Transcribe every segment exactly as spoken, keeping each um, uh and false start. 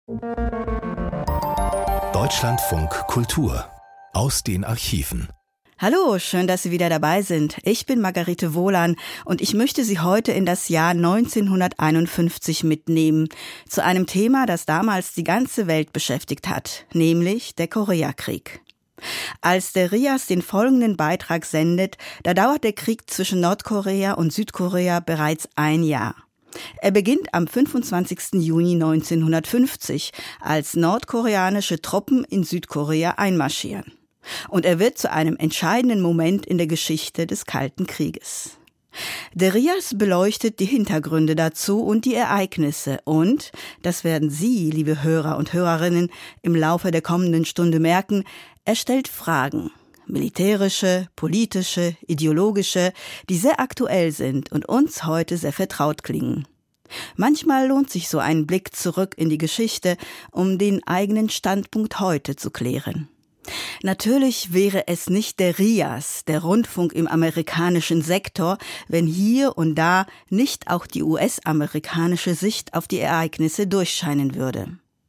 Deutschlandfunk Kultur aus den Archiven. Hallo, schön, dass Sie wieder dabei sind. Ich bin Margarete Wohlan und ich möchte Sie heute in das Jahr neunzehnhunderteinundfünfzig mitnehmen, zu einem Thema, das damals die ganze Welt beschäftigt hat, nämlich der Koreakrieg. Als der R I A S den folgenden Beitrag sendet, da dauert der Krieg zwischen Nordkorea und Südkorea bereits ein Jahr. Er beginnt am fünfundzwanzigsten Juni neunzehnhundertfünfzig, als nordkoreanische Truppen in Südkorea einmarschieren. Und er wird zu einem entscheidenden Moment in der Geschichte des Kalten Krieges. Der R I A S beleuchtet die Hintergründe dazu und die Ereignisse und, das werden Sie, liebe Hörer und Hörerinnen, im Laufe der kommenden Stunde merken, er stellt Fragen, militärische, politische, ideologische, die sehr aktuell sind und uns heute sehr vertraut klingen. Manchmal lohnt sich so ein Blick zurück in die Geschichte, um den eigenen Standpunkt heute zu klären. Natürlich wäre es nicht der R I A S, der Rundfunk im amerikanischen Sektor, wenn hier und da nicht auch die U S-amerikanische Sicht auf die Ereignisse durchscheinen würde.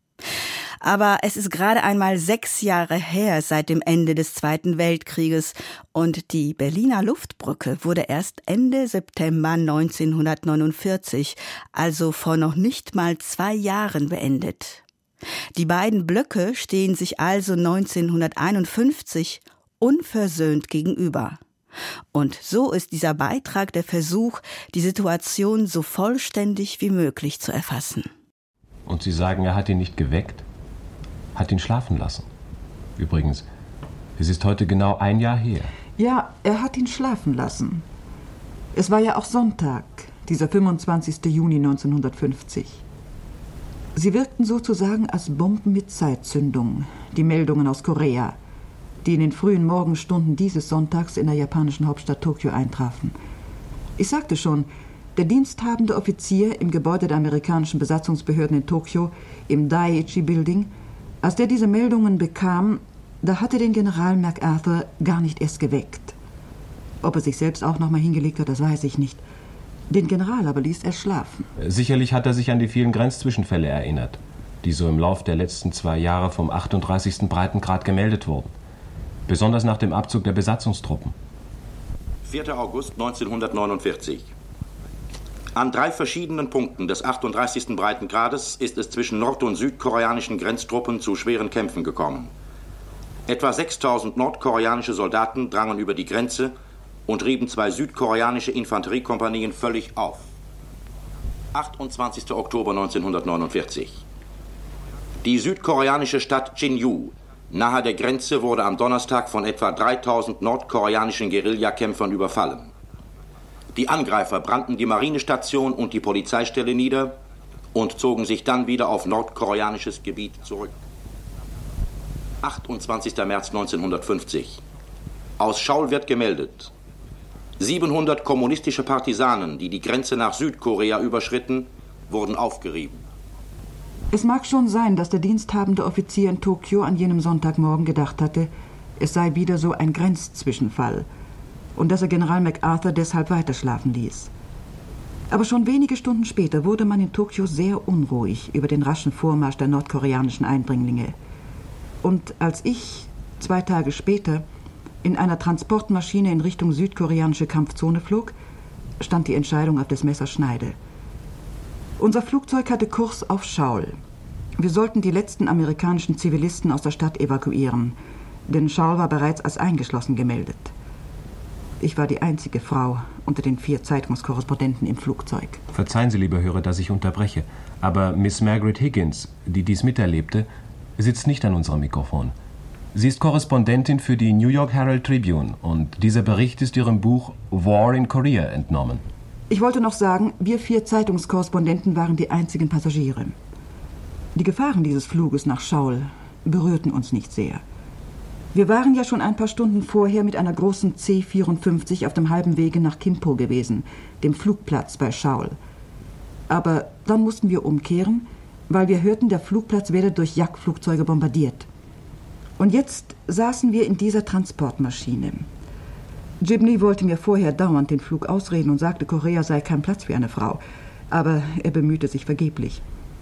Aber es ist gerade einmal sechs Jahre her seit dem Ende des Zweiten Weltkrieges und die Berliner Luftbrücke wurde erst Ende September neunzehnhundertneunundvierzig, also vor noch nicht mal zwei Jahren beendet. Die beiden Blöcke stehen sich also neunzehnhunderteinundfünfzig unversöhnt gegenüber. Und so ist dieser Beitrag der Versuch, die Situation so vollständig wie möglich zu erfassen. Und Sie sagen, er hat ihn nicht geweckt? Hat ihn schlafen lassen? Übrigens, es ist heute genau ein Jahr her. Ja, er hat ihn schlafen lassen. Es war ja auch Sonntag, dieser fünfundzwanzigsten Juni neunzehnhundertfünfzig. Sie wirkten sozusagen als Bomben mit Zeitzündung, die Meldungen aus Korea, die in den frühen Morgenstunden dieses Sonntags in der japanischen Hauptstadt Tokio eintrafen. Ich sagte schon, der diensthabende Offizier im Gebäude der amerikanischen Besatzungsbehörden in Tokio, im Daiichi Building, als der diese Meldungen bekam, da hatte den General MacArthur gar nicht erst geweckt. Ob er sich selbst auch noch mal hingelegt hat, das weiß ich nicht. Den General aber ließ er schlafen. Sicherlich hat er sich an die vielen Grenzzwischenfälle erinnert, die so im Lauf der letzten zwei Jahre vom achtunddreißigsten Breitengrad gemeldet wurden. Besonders nach dem Abzug der Besatzungstruppen. vierter August neunzehnhundertneunundvierzig. An drei verschiedenen Punkten des achtunddreißigsten Breitengrades ist es zwischen nord- und südkoreanischen Grenztruppen zu schweren Kämpfen gekommen. Etwa sechstausend nordkoreanische Soldaten drangen über die Grenze und rieben zwei südkoreanische Infanteriekompanien völlig auf. achtundzwanzigster Oktober neunzehnhundertneunundvierzig. Die südkoreanische Stadt Jinju nahe der Grenze wurde am Donnerstag von etwa dreitausend nordkoreanischen Guerillakämpfern überfallen. Die Angreifer brannten die Marinestation und die Polizeistelle nieder und zogen sich dann wieder auf nordkoreanisches Gebiet zurück. achtundzwanzigster März neunzehnhundertfünfzig. Aus Schaul wird gemeldet: siebenhundert kommunistische Partisanen, die die Grenze nach Südkorea überschritten, wurden aufgerieben. Es mag schon sein, dass der diensthabende Offizier in Tokio an jenem Sonntagmorgen gedacht hatte, es sei wieder so ein Grenzzwischenfall und dass er General MacArthur deshalb weiterschlafen ließ. Aber schon wenige Stunden später wurde man in Tokio sehr unruhig über den raschen Vormarsch der nordkoreanischen Eindringlinge. Und als ich, zwei Tage später, in einer Transportmaschine in Richtung südkoreanische Kampfzone flog, stand die Entscheidung auf des Messers Schneide. Unser Flugzeug hatte Kurs auf Schaul. Wir sollten die letzten amerikanischen Zivilisten aus der Stadt evakuieren, denn Schaul war bereits als eingeschlossen gemeldet. Ich war die einzige Frau unter den vier Zeitungskorrespondenten im Flugzeug. Verzeihen Sie, liebe Hörer, dass ich unterbreche, aber Miss Margaret Higgins, die dies miterlebte, sitzt nicht an unserem Mikrofon. Sie ist Korrespondentin für die New York Herald Tribune und dieser Bericht ist ihrem Buch War in Korea entnommen. Ich wollte noch sagen, wir vier Zeitungskorrespondenten waren die einzigen Passagiere. Die Gefahren dieses Fluges nach Schaul berührten uns nicht sehr. Wir waren ja schon ein paar Stunden vorher mit einer großen C vierundfünfzig auf dem halben Wege nach Kimpo gewesen, dem Flugplatz bei Schaul. Aber dann mussten wir umkehren, weil wir hörten, der Flugplatz werde durch Jagdflugzeuge bombardiert. Und jetzt saßen wir in dieser Transportmaschine. Gibney wollte mir vorher dauernd den Flug ausreden und sagte, Korea sei kein Platz für eine Frau. Aber er bemühte sich vergeblich.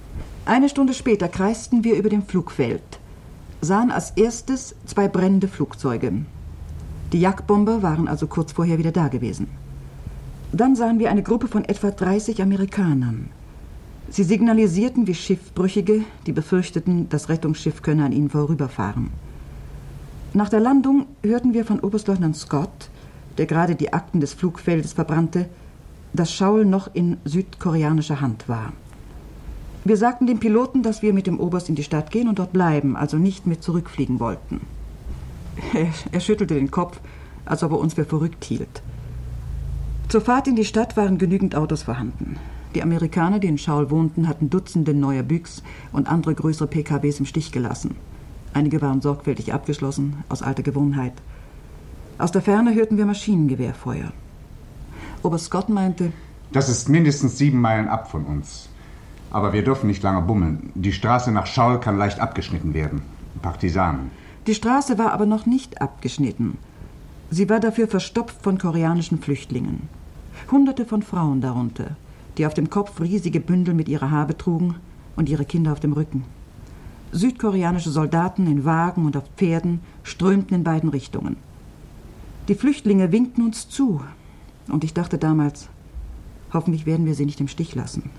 Eine Stunde später kreisten wir über dem Flugfeld, sahen als erstes zwei brennende Flugzeuge. Die Jagdbomber waren also kurz vorher wieder da gewesen. Dann sahen wir eine Gruppe von etwa dreißig Amerikanern. Sie signalisierten wie Schiffbrüchige, die befürchteten, das Rettungsschiff könne an ihnen vorüberfahren. Nach der Landung hörten wir von Oberstleutnant Scott, der gerade die Akten des Flugfeldes verbrannte, dass Schaul noch in südkoreanischer Hand war. Wir sagten dem Piloten, dass wir mit dem Oberst in die Stadt gehen und dort bleiben, also nicht mit zurückfliegen wollten. Er, er schüttelte den Kopf, als ob er uns für verrückt hielt. Zur Fahrt in die Stadt waren genügend Autos vorhanden. Die Amerikaner, die in Schaul wohnten, hatten Dutzende neuer Büchs und andere größere P K Ws im Stich gelassen. Einige waren sorgfältig abgeschlossen, aus alter Gewohnheit. Aus der Ferne hörten wir Maschinengewehrfeuer. Oberst Scott meinte: Das ist mindestens sieben Meilen ab von uns. Aber wir dürfen nicht lange bummeln. Die Straße nach Schaul kann leicht abgeschnitten werden. Partisanen. Die Straße war aber noch nicht abgeschnitten. Sie war dafür verstopft von koreanischen Flüchtlingen. Hunderte von Frauen darunter, die auf dem Kopf riesige Bündel mit ihrer Habe trugen und ihre Kinder auf dem Rücken. Südkoreanische Soldaten in Wagen und auf Pferden strömten in beiden Richtungen. Die Flüchtlinge winkten uns zu. Und ich dachte damals, hoffentlich werden wir sie nicht im Stich lassen.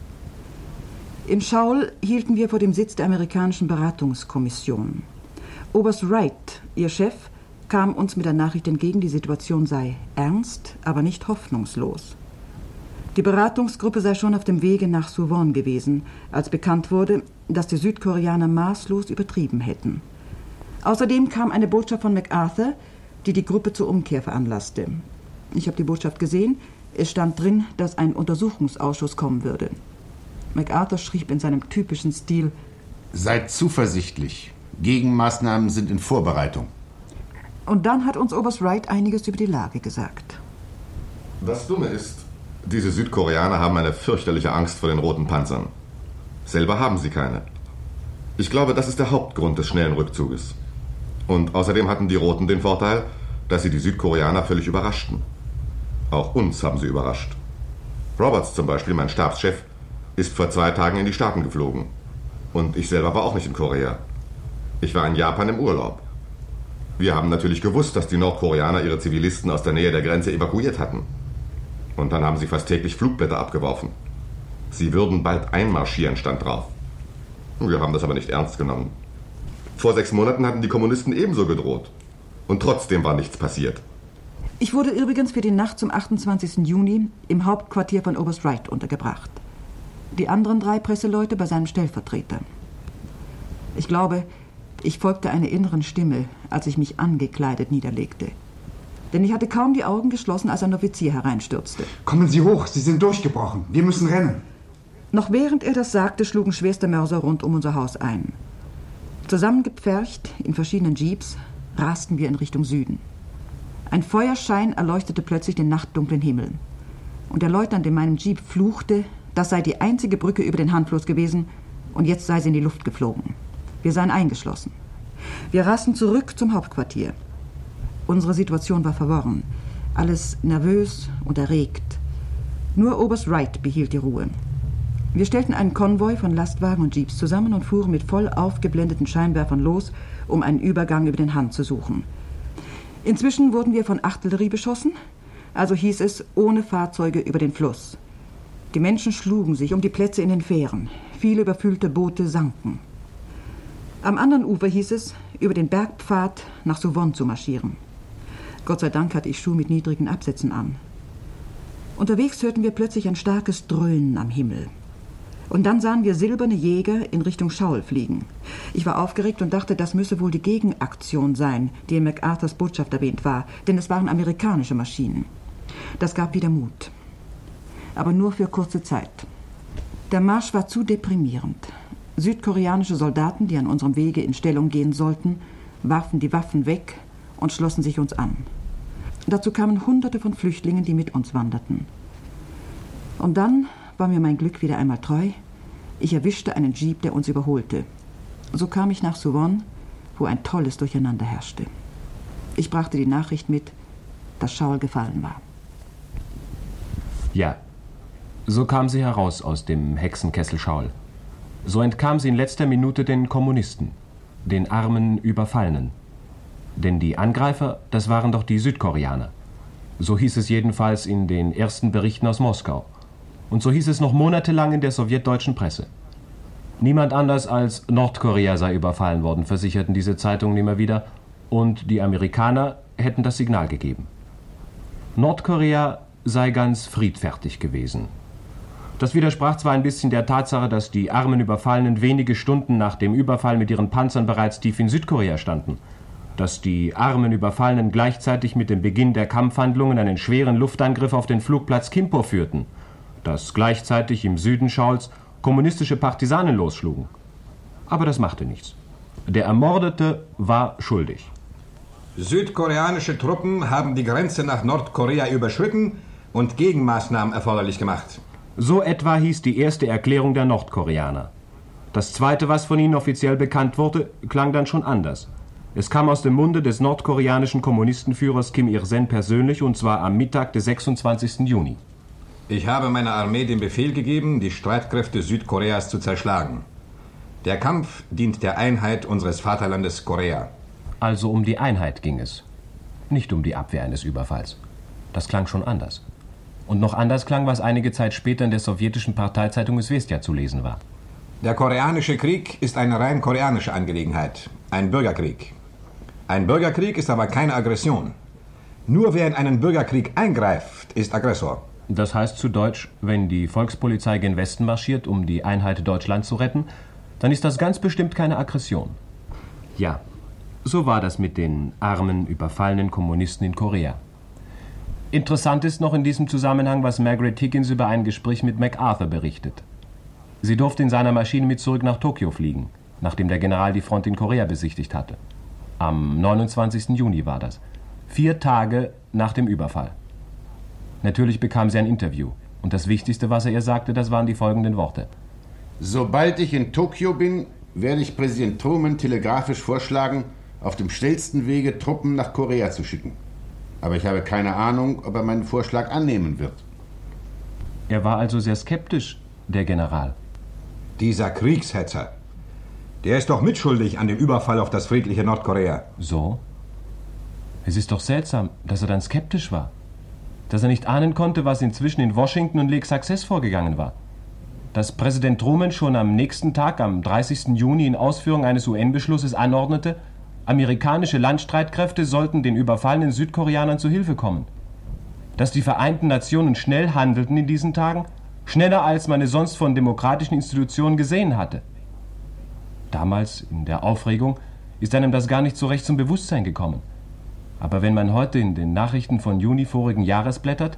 In Schaul hielten wir vor dem Sitz der amerikanischen Beratungskommission. Oberst Wright, ihr Chef, kam uns mit der Nachricht entgegen, die Situation sei ernst, aber nicht hoffnungslos. Die Beratungsgruppe sei schon auf dem Wege nach Suwon gewesen, als bekannt wurde, dass die Südkoreaner maßlos übertrieben hätten. Außerdem kam eine Botschaft von MacArthur, die die Gruppe zur Umkehr veranlasste. Ich habe die Botschaft gesehen. Es stand drin, dass ein Untersuchungsausschuss kommen würde. MacArthur schrieb in seinem typischen Stil: Seid zuversichtlich. Gegenmaßnahmen sind in Vorbereitung. Und dann hat uns Oberst Wright einiges über die Lage gesagt. Das Dumme ist, diese Südkoreaner haben eine fürchterliche Angst vor den roten Panzern. Selber haben sie keine. Ich glaube, das ist der Hauptgrund des schnellen Rückzuges. Und außerdem hatten die Roten den Vorteil, dass sie die Südkoreaner völlig überraschten. Auch uns haben sie überrascht. Roberts zum Beispiel, mein Stabschef, ist vor zwei Tagen in die Staaten geflogen. Und ich selber war auch nicht in Korea. Ich war in Japan im Urlaub. Wir haben natürlich gewusst, dass die Nordkoreaner ihre Zivilisten aus der Nähe der Grenze evakuiert hatten. Und dann haben sie fast täglich Flugblätter abgeworfen. Sie würden bald einmarschieren, stand drauf. Wir haben das aber nicht ernst genommen. Vor sechs Monaten hatten die Kommunisten ebenso gedroht. Und trotzdem war nichts passiert. Ich wurde übrigens für die Nacht zum achtundzwanzigsten Juni im Hauptquartier von Oberst Wright untergebracht. Die anderen drei Presseleute bei seinem Stellvertreter. Ich glaube, ich folgte einer inneren Stimme, als ich mich angekleidet niederlegte. Denn ich hatte kaum die Augen geschlossen, als ein Offizier hereinstürzte. Kommen Sie hoch, Sie sind durchgebrochen. Wir müssen rennen. Noch während er das sagte, schlugen schwerste Mörser rund um unser Haus ein. Zusammengepfercht in verschiedenen Jeeps rasten wir in Richtung Süden. Ein Feuerschein erleuchtete plötzlich den nachtdunklen Himmel. Und der Leutnant in meinem Jeep fluchte, das sei die einzige Brücke über den Handfluss gewesen und jetzt sei sie in die Luft geflogen. Wir seien eingeschlossen. Wir rasten zurück zum Hauptquartier. Unsere Situation war verworren. Alles nervös und erregt. Nur Oberst Wright behielt die Ruhe. Wir stellten einen Konvoi von Lastwagen und Jeeps zusammen und fuhren mit voll aufgeblendeten Scheinwerfern los, um einen Übergang über den Han zu suchen. Inzwischen wurden wir von Artillerie beschossen, also hieß es, ohne Fahrzeuge über den Fluss. Die Menschen schlugen sich um die Plätze in den Fähren. Viele überfüllte Boote sanken. Am anderen Ufer hieß es, über den Bergpfad nach Suwon zu marschieren. Gott sei Dank hatte ich Schuhe mit niedrigen Absätzen an. Unterwegs hörten wir plötzlich ein starkes Dröhnen am Himmel. Und dann sahen wir silberne Jäger in Richtung Schaul fliegen. Ich war aufgeregt und dachte, das müsse wohl die Gegenaktion sein, die in MacArthurs Botschaft erwähnt war, denn es waren amerikanische Maschinen. Das gab wieder Mut. Aber nur für kurze Zeit. Der Marsch war zu deprimierend. Südkoreanische Soldaten, die an unserem Wege in Stellung gehen sollten, warfen die Waffen weg und schlossen sich uns an. Dazu kamen Hunderte von Flüchtlingen, die mit uns wanderten. Und dann war mir mein Glück wieder einmal treu. Ich erwischte einen Jeep, der uns überholte. So kam ich nach Suwon, wo ein tolles Durcheinander herrschte. Ich brachte die Nachricht mit, dass Schaul gefallen war. Ja, so kam sie heraus aus dem Hexenkessel Schaul. So entkam sie in letzter Minute den Kommunisten, den armen Überfallenen. Denn die Angreifer, das waren doch die Südkoreaner. So hieß es jedenfalls in den ersten Berichten aus Moskau. Und so hieß es noch monatelang in der sowjetdeutschen Presse. Niemand anders als Nordkorea sei überfallen worden, versicherten diese Zeitungen immer wieder, und die Amerikaner hätten das Signal gegeben. Nordkorea sei ganz friedfertig gewesen. Das widersprach zwar ein bisschen der Tatsache, dass die armen Überfallenen wenige Stunden nach dem Überfall mit ihren Panzern bereits tief in Südkorea standen, dass die armen Überfallenen gleichzeitig mit dem Beginn der Kampfhandlungen einen schweren Luftangriff auf den Flugplatz Kimpo führten, dass gleichzeitig im Süden Schauls kommunistische Partisanen losschlugen. Aber das machte nichts. Der Ermordete war schuldig. Südkoreanische Truppen haben die Grenze nach Nordkorea überschritten und Gegenmaßnahmen erforderlich gemacht. So etwa hieß die erste Erklärung der Nordkoreaner. Das zweite, was von ihnen offiziell bekannt wurde, klang dann schon anders. Es kam aus dem Munde des nordkoreanischen Kommunistenführers Kim Il-sen persönlich, und zwar am Mittag des sechsundzwanzigsten Juni. Ich habe meiner Armee den Befehl gegeben, die Streitkräfte Südkoreas zu zerschlagen. Der Kampf dient der Einheit unseres Vaterlandes Korea. Also um die Einheit ging es, nicht um die Abwehr eines Überfalls. Das klang schon anders. Und noch anders klang, was einige Zeit später in der sowjetischen Parteizeitung Izvestia zu lesen war. Der koreanische Krieg ist eine rein koreanische Angelegenheit, ein Bürgerkrieg. Ein Bürgerkrieg ist aber keine Aggression. Nur wer in einen Bürgerkrieg eingreift, ist Aggressor. Das heißt zu Deutsch, wenn die Volkspolizei gen Westen marschiert, um die Einheit Deutschlands zu retten, dann ist das ganz bestimmt keine Aggression. Ja, so war das mit den armen, überfallenen Kommunisten in Korea. Interessant ist noch in diesem Zusammenhang, was Margaret Higgins über ein Gespräch mit MacArthur berichtet. Sie durfte in seiner Maschine mit zurück nach Tokio fliegen, nachdem der General die Front in Korea besichtigt hatte. Am neunundzwanzigsten Juni war das, vier Tage nach dem Überfall. Natürlich bekam sie ein Interview. Und das Wichtigste, was er ihr sagte, das waren die folgenden Worte. Sobald ich in Tokio bin, werde ich Präsident Truman telegrafisch vorschlagen, auf dem schnellsten Wege Truppen nach Korea zu schicken. Aber ich habe keine Ahnung, ob er meinen Vorschlag annehmen wird. Er war also sehr skeptisch, der General. Dieser Kriegshetzer, der ist doch mitschuldig an dem Überfall auf das friedliche Nordkorea. So? Es ist doch seltsam, dass er dann skeptisch war. Dass er nicht ahnen konnte, was inzwischen in Washington und Lake Success vorgegangen war. Dass Präsident Truman schon am nächsten Tag, am dreißigsten Juni, in Ausführung eines U N-Beschlusses anordnete, amerikanische Landstreitkräfte sollten den überfallenen Südkoreanern zu Hilfe kommen. Dass die Vereinten Nationen schnell handelten in diesen Tagen, schneller als man es sonst von demokratischen Institutionen gesehen hatte. Damals, in der Aufregung, ist einem das gar nicht so recht zum Bewusstsein gekommen. Aber wenn man heute in den Nachrichten von Juni vorigen Jahres blättert...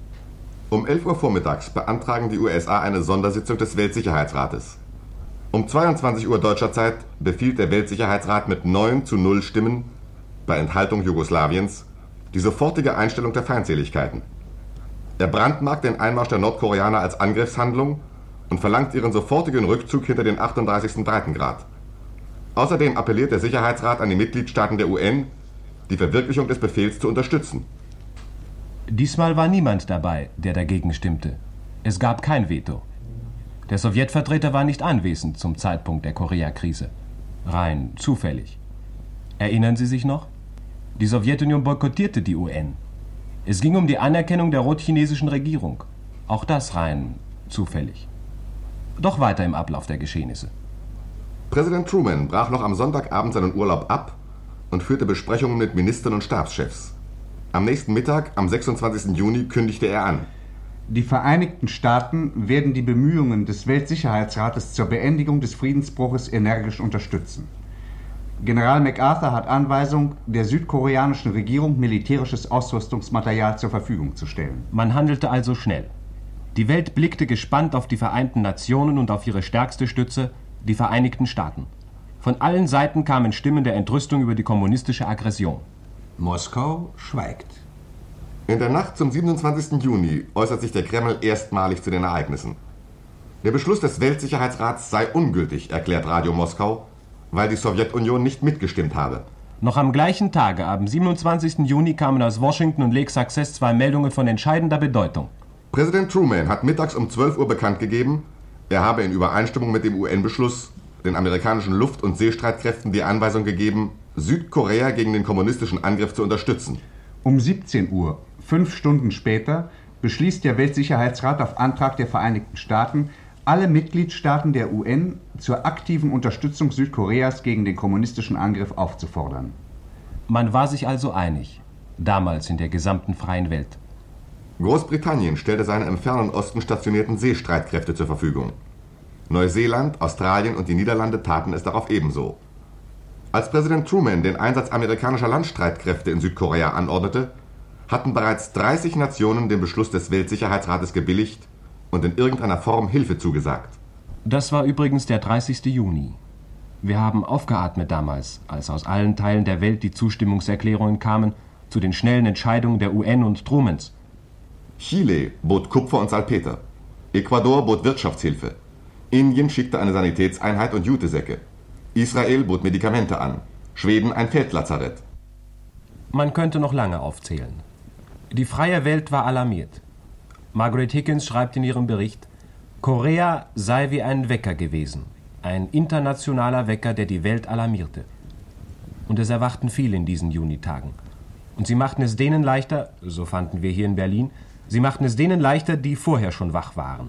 Um elf Uhr vormittags beantragen die U S A eine Sondersitzung des Weltsicherheitsrates. Um zweiundzwanzig Uhr deutscher Zeit befiehlt der Weltsicherheitsrat mit neun zu null Stimmen, bei Enthaltung Jugoslawiens, die sofortige Einstellung der Feindseligkeiten. Er brandmarkt den Einmarsch der Nordkoreaner als Angriffshandlung und verlangt ihren sofortigen Rückzug hinter den achtunddreißigsten Breitengrad. Außerdem appelliert der Sicherheitsrat an die Mitgliedstaaten der U N, die Verwirklichung des Befehls zu unterstützen. Diesmal war niemand dabei, der dagegen stimmte. Es gab kein Veto. Der Sowjetvertreter war nicht anwesend zum Zeitpunkt der Koreakrise. Rein zufällig. Erinnern Sie sich noch? Die Sowjetunion boykottierte die U N. Es ging um die Anerkennung der rotchinesischen Regierung. Auch das rein zufällig. Doch weiter im Ablauf der Geschehnisse. Präsident Truman brach noch am Sonntagabend seinen Urlaub ab und führte Besprechungen mit Ministern und Stabschefs. Am nächsten Mittag, am sechsundzwanzigsten Juni, kündigte er an: Die Vereinigten Staaten werden die Bemühungen des Weltsicherheitsrates zur Beendigung des Friedensbruches energisch unterstützen. General MacArthur hat Anweisung, der südkoreanischen Regierung militärisches Ausrüstungsmaterial zur Verfügung zu stellen. Man handelte also schnell. Die Welt blickte gespannt auf die Vereinten Nationen und auf ihre stärkste Stütze, die Vereinigten Staaten. Von allen Seiten kamen Stimmen der Entrüstung über die kommunistische Aggression. Moskau schweigt. In der Nacht zum siebenundzwanzigsten Juni äußert sich der Kreml erstmalig zu den Ereignissen. Der Beschluss des Weltsicherheitsrats sei ungültig, erklärt Radio Moskau, weil die Sowjetunion nicht mitgestimmt habe. Noch am gleichen Tage, am siebenundzwanzigsten Juni, kamen aus Washington und Lake Success zwei Meldungen von entscheidender Bedeutung. Präsident Truman hat mittags um zwölf Uhr bekannt gegeben, Er habe in Übereinstimmung mit dem U N-Beschluss den amerikanischen Luft- und Seestreitkräften die Anweisung gegeben, Südkorea gegen den kommunistischen Angriff zu unterstützen. Um siebzehn Uhr, fünf Stunden später, beschließt der Weltsicherheitsrat auf Antrag der Vereinigten Staaten, alle Mitgliedstaaten der U N zur aktiven Unterstützung Südkoreas gegen den kommunistischen Angriff aufzufordern. Man war sich also einig, damals in der gesamten freien Welt. Großbritannien stellte seine im Fernen Osten stationierten Seestreitkräfte zur Verfügung. Neuseeland, Australien und die Niederlande taten es darauf ebenso. Als Präsident Truman den Einsatz amerikanischer Landstreitkräfte in Südkorea anordnete, hatten bereits dreißig Nationen den Beschluss des Weltsicherheitsrates gebilligt und in irgendeiner Form Hilfe zugesagt. Das war übrigens der dreißigste Juni. Wir haben aufgeatmet damals, als aus allen Teilen der Welt die Zustimmungserklärungen kamen zu den schnellen Entscheidungen der U N und Trumans. Chile bot Kupfer und Salpeter. Ecuador bot Wirtschaftshilfe. Indien schickte eine Sanitätseinheit und Jutesäcke. Israel bot Medikamente an. Schweden ein Feldlazarett. Man könnte noch lange aufzählen. Die freie Welt war alarmiert. Margaret Higgins schreibt in ihrem Bericht, Korea sei wie ein Wecker gewesen. Ein internationaler Wecker, der die Welt alarmierte. Und es erwachten viele in diesen Junitagen. Und sie machten es denen leichter, so fanden wir hier in Berlin, sie machten es denen leichter, die vorher schon wach waren.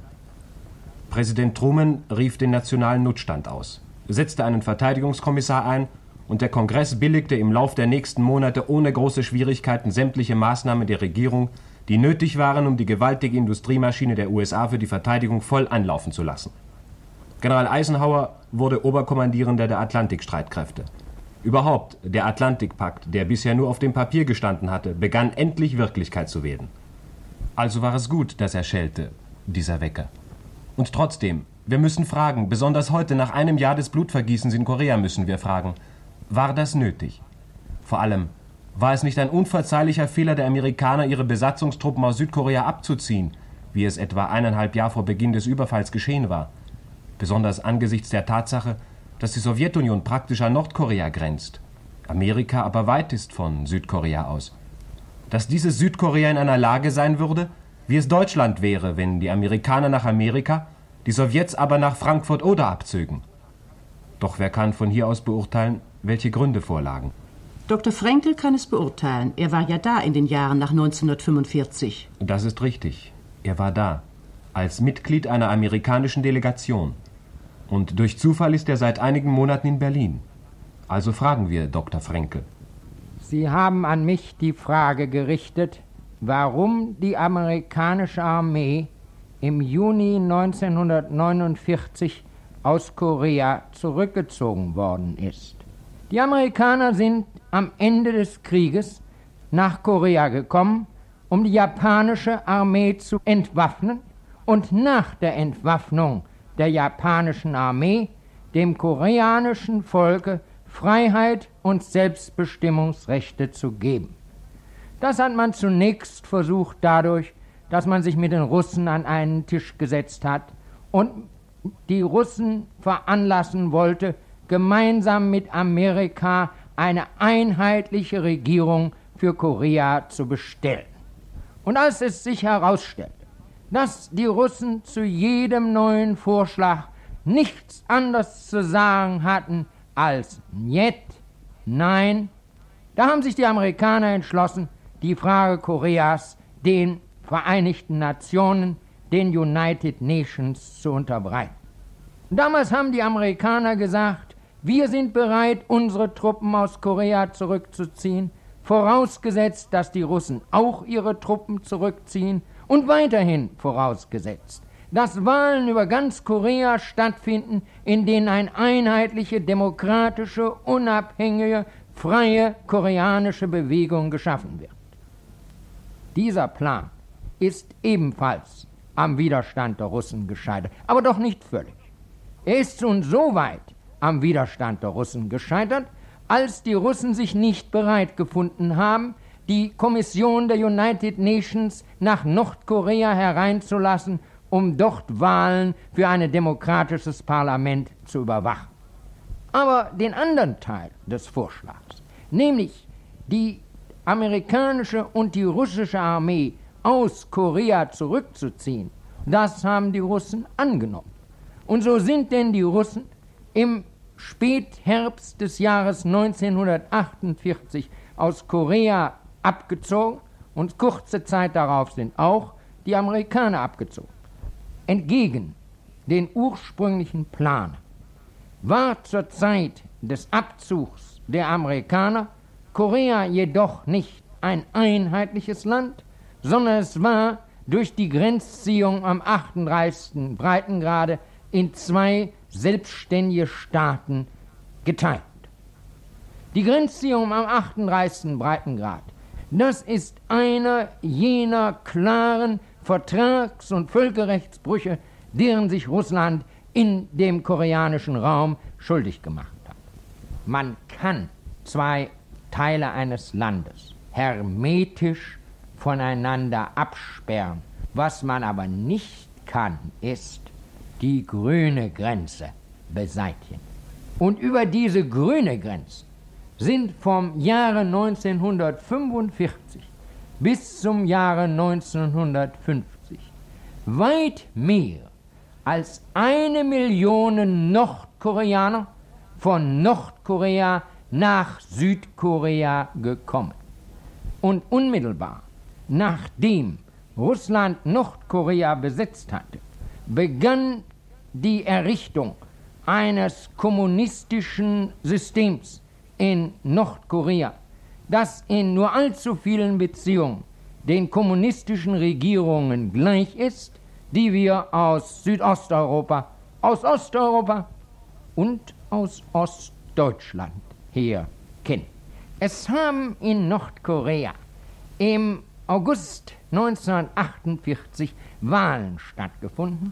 Präsident Truman rief den nationalen Notstand aus, setzte einen Verteidigungskommissar ein und der Kongress billigte im Lauf der nächsten Monate ohne große Schwierigkeiten sämtliche Maßnahmen der Regierung, die nötig waren, um die gewaltige Industriemaschine der U S A für die Verteidigung voll anlaufen zu lassen. General Eisenhower wurde Oberkommandierender der Atlantikstreitkräfte. Überhaupt, der Atlantikpakt, der bisher nur auf dem Papier gestanden hatte, begann endlich Wirklichkeit zu werden. Also war es gut, dass er schellte, dieser Wecker. Und trotzdem, wir müssen fragen, besonders heute nach einem Jahr des Blutvergießens in Korea müssen wir fragen, war das nötig? Vor allem, war es nicht ein unverzeihlicher Fehler der Amerikaner, ihre Besatzungstruppen aus Südkorea abzuziehen, wie es etwa eineinhalb Jahre vor Beginn des Überfalls geschehen war? Besonders angesichts der Tatsache, dass die Sowjetunion praktisch an Nordkorea grenzt, Amerika aber weit ist von Südkorea aus. Dass dieses Südkorea in einer Lage sein würde, wie es Deutschland wäre, wenn die Amerikaner nach Amerika, die Sowjets aber nach Frankfurt oder abzögen. Doch wer kann von hier aus beurteilen, welche Gründe vorlagen? Doktor Frenkel kann es beurteilen. Er war ja da in den Jahren nach neunzehnhundertfünfundvierzig. Das ist richtig. Er war da, als Mitglied einer amerikanischen Delegation. Und durch Zufall ist er seit einigen Monaten in Berlin. Also fragen wir Doktor Frenkel. Sie haben an mich die Frage gerichtet, warum die amerikanische Armee im Juni neunzehnhundertneunundvierzig aus Korea zurückgezogen worden ist. Die Amerikaner sind am Ende des Krieges nach Korea gekommen, um die japanische Armee zu entwaffnen und nach der Entwaffnung der japanischen Armee dem koreanischen Volke Freiheit und Selbstbestimmungsrechte zu geben. Das hat man zunächst versucht dadurch, dass man sich mit den Russen an einen Tisch gesetzt hat und die Russen veranlassen wollte, gemeinsam mit Amerika eine einheitliche Regierung für Korea zu bestellen. Und als es sich herausstellte, dass die Russen zu jedem neuen Vorschlag nichts anderes zu sagen hatten als Njet, nein, da haben sich die Amerikaner entschlossen, die Frage Koreas den Vereinigten Nationen, den United Nations, zu unterbreiten. Damals haben die Amerikaner gesagt, wir sind bereit, unsere Truppen aus Korea zurückzuziehen, vorausgesetzt, dass die Russen auch ihre Truppen zurückziehen und weiterhin vorausgesetzt, dass Wahlen über ganz Korea stattfinden, in denen eine einheitliche, demokratische, unabhängige, freie koreanische Bewegung geschaffen wird. Dieser Plan ist ebenfalls am Widerstand der Russen gescheitert, aber doch nicht völlig. Er ist schon so weit am Widerstand der Russen gescheitert, als die Russen sich nicht bereit gefunden haben, die Kommission der United Nations nach Nordkorea hereinzulassen, um dort Wahlen für ein demokratisches Parlament zu überwachen. Aber den anderen Teil des Vorschlags, nämlich die amerikanische und die russische Armee aus Korea zurückzuziehen, das haben die Russen angenommen. Und so sind denn die Russen im Spätherbst des Jahres neunzehnhundertachtundvierzig aus Korea abgezogen und kurze Zeit darauf sind auch die Amerikaner abgezogen. Entgegen den ursprünglichen Plänen war zur Zeit des Abzugs der Amerikaner Korea jedoch nicht ein einheitliches Land, sondern es war durch die Grenzziehung am achtunddreißigsten Breitengrade in zwei selbstständige Staaten geteilt. Die Grenzziehung am achtunddreißigsten Breitengrad, das ist einer jener klaren Vertrags- und Völkerrechtsbrüche, deren sich Russland in dem koreanischen Raum schuldig gemacht hat. Man kann zwei Teile eines Landes hermetisch voneinander absperren. Was man aber nicht kann, ist die grüne Grenze beseitigen. Und über diese grüne Grenze sind vom Jahre neunzehnhundertfünfundvierzig bis zum Jahre neunzehnhundertfünfzig weit mehr als eine Million Nordkoreaner von Nordkorea nach Südkorea gekommen. Und unmittelbar nachdem Russland Nordkorea besetzt hatte, begann die Errichtung eines kommunistischen Systems in Nordkorea, das in nur allzu vielen Beziehungen den kommunistischen Regierungen gleich ist, die wir aus Südosteuropa, aus Osteuropa und aus Ostdeutschland her kennen. Es haben in Nordkorea im August neunzehnhundertachtundvierzig Wahlen stattgefunden,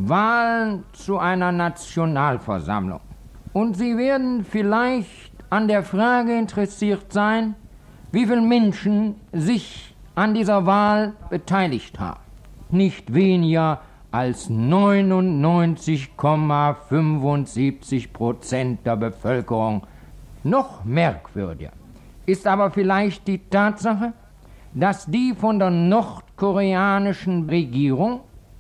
Wahlen zu einer Nationalversammlung. Und Sie werden vielleicht an der Frage interessiert sein, wie viele Menschen sich an dieser Wahl beteiligt haben. Nicht weniger als neunundneunzig Komma fünfundsiebzig Prozent der Bevölkerung. Noch merkwürdiger ist aber vielleicht die Tatsache, dass die von der nordkoreanischen Regierung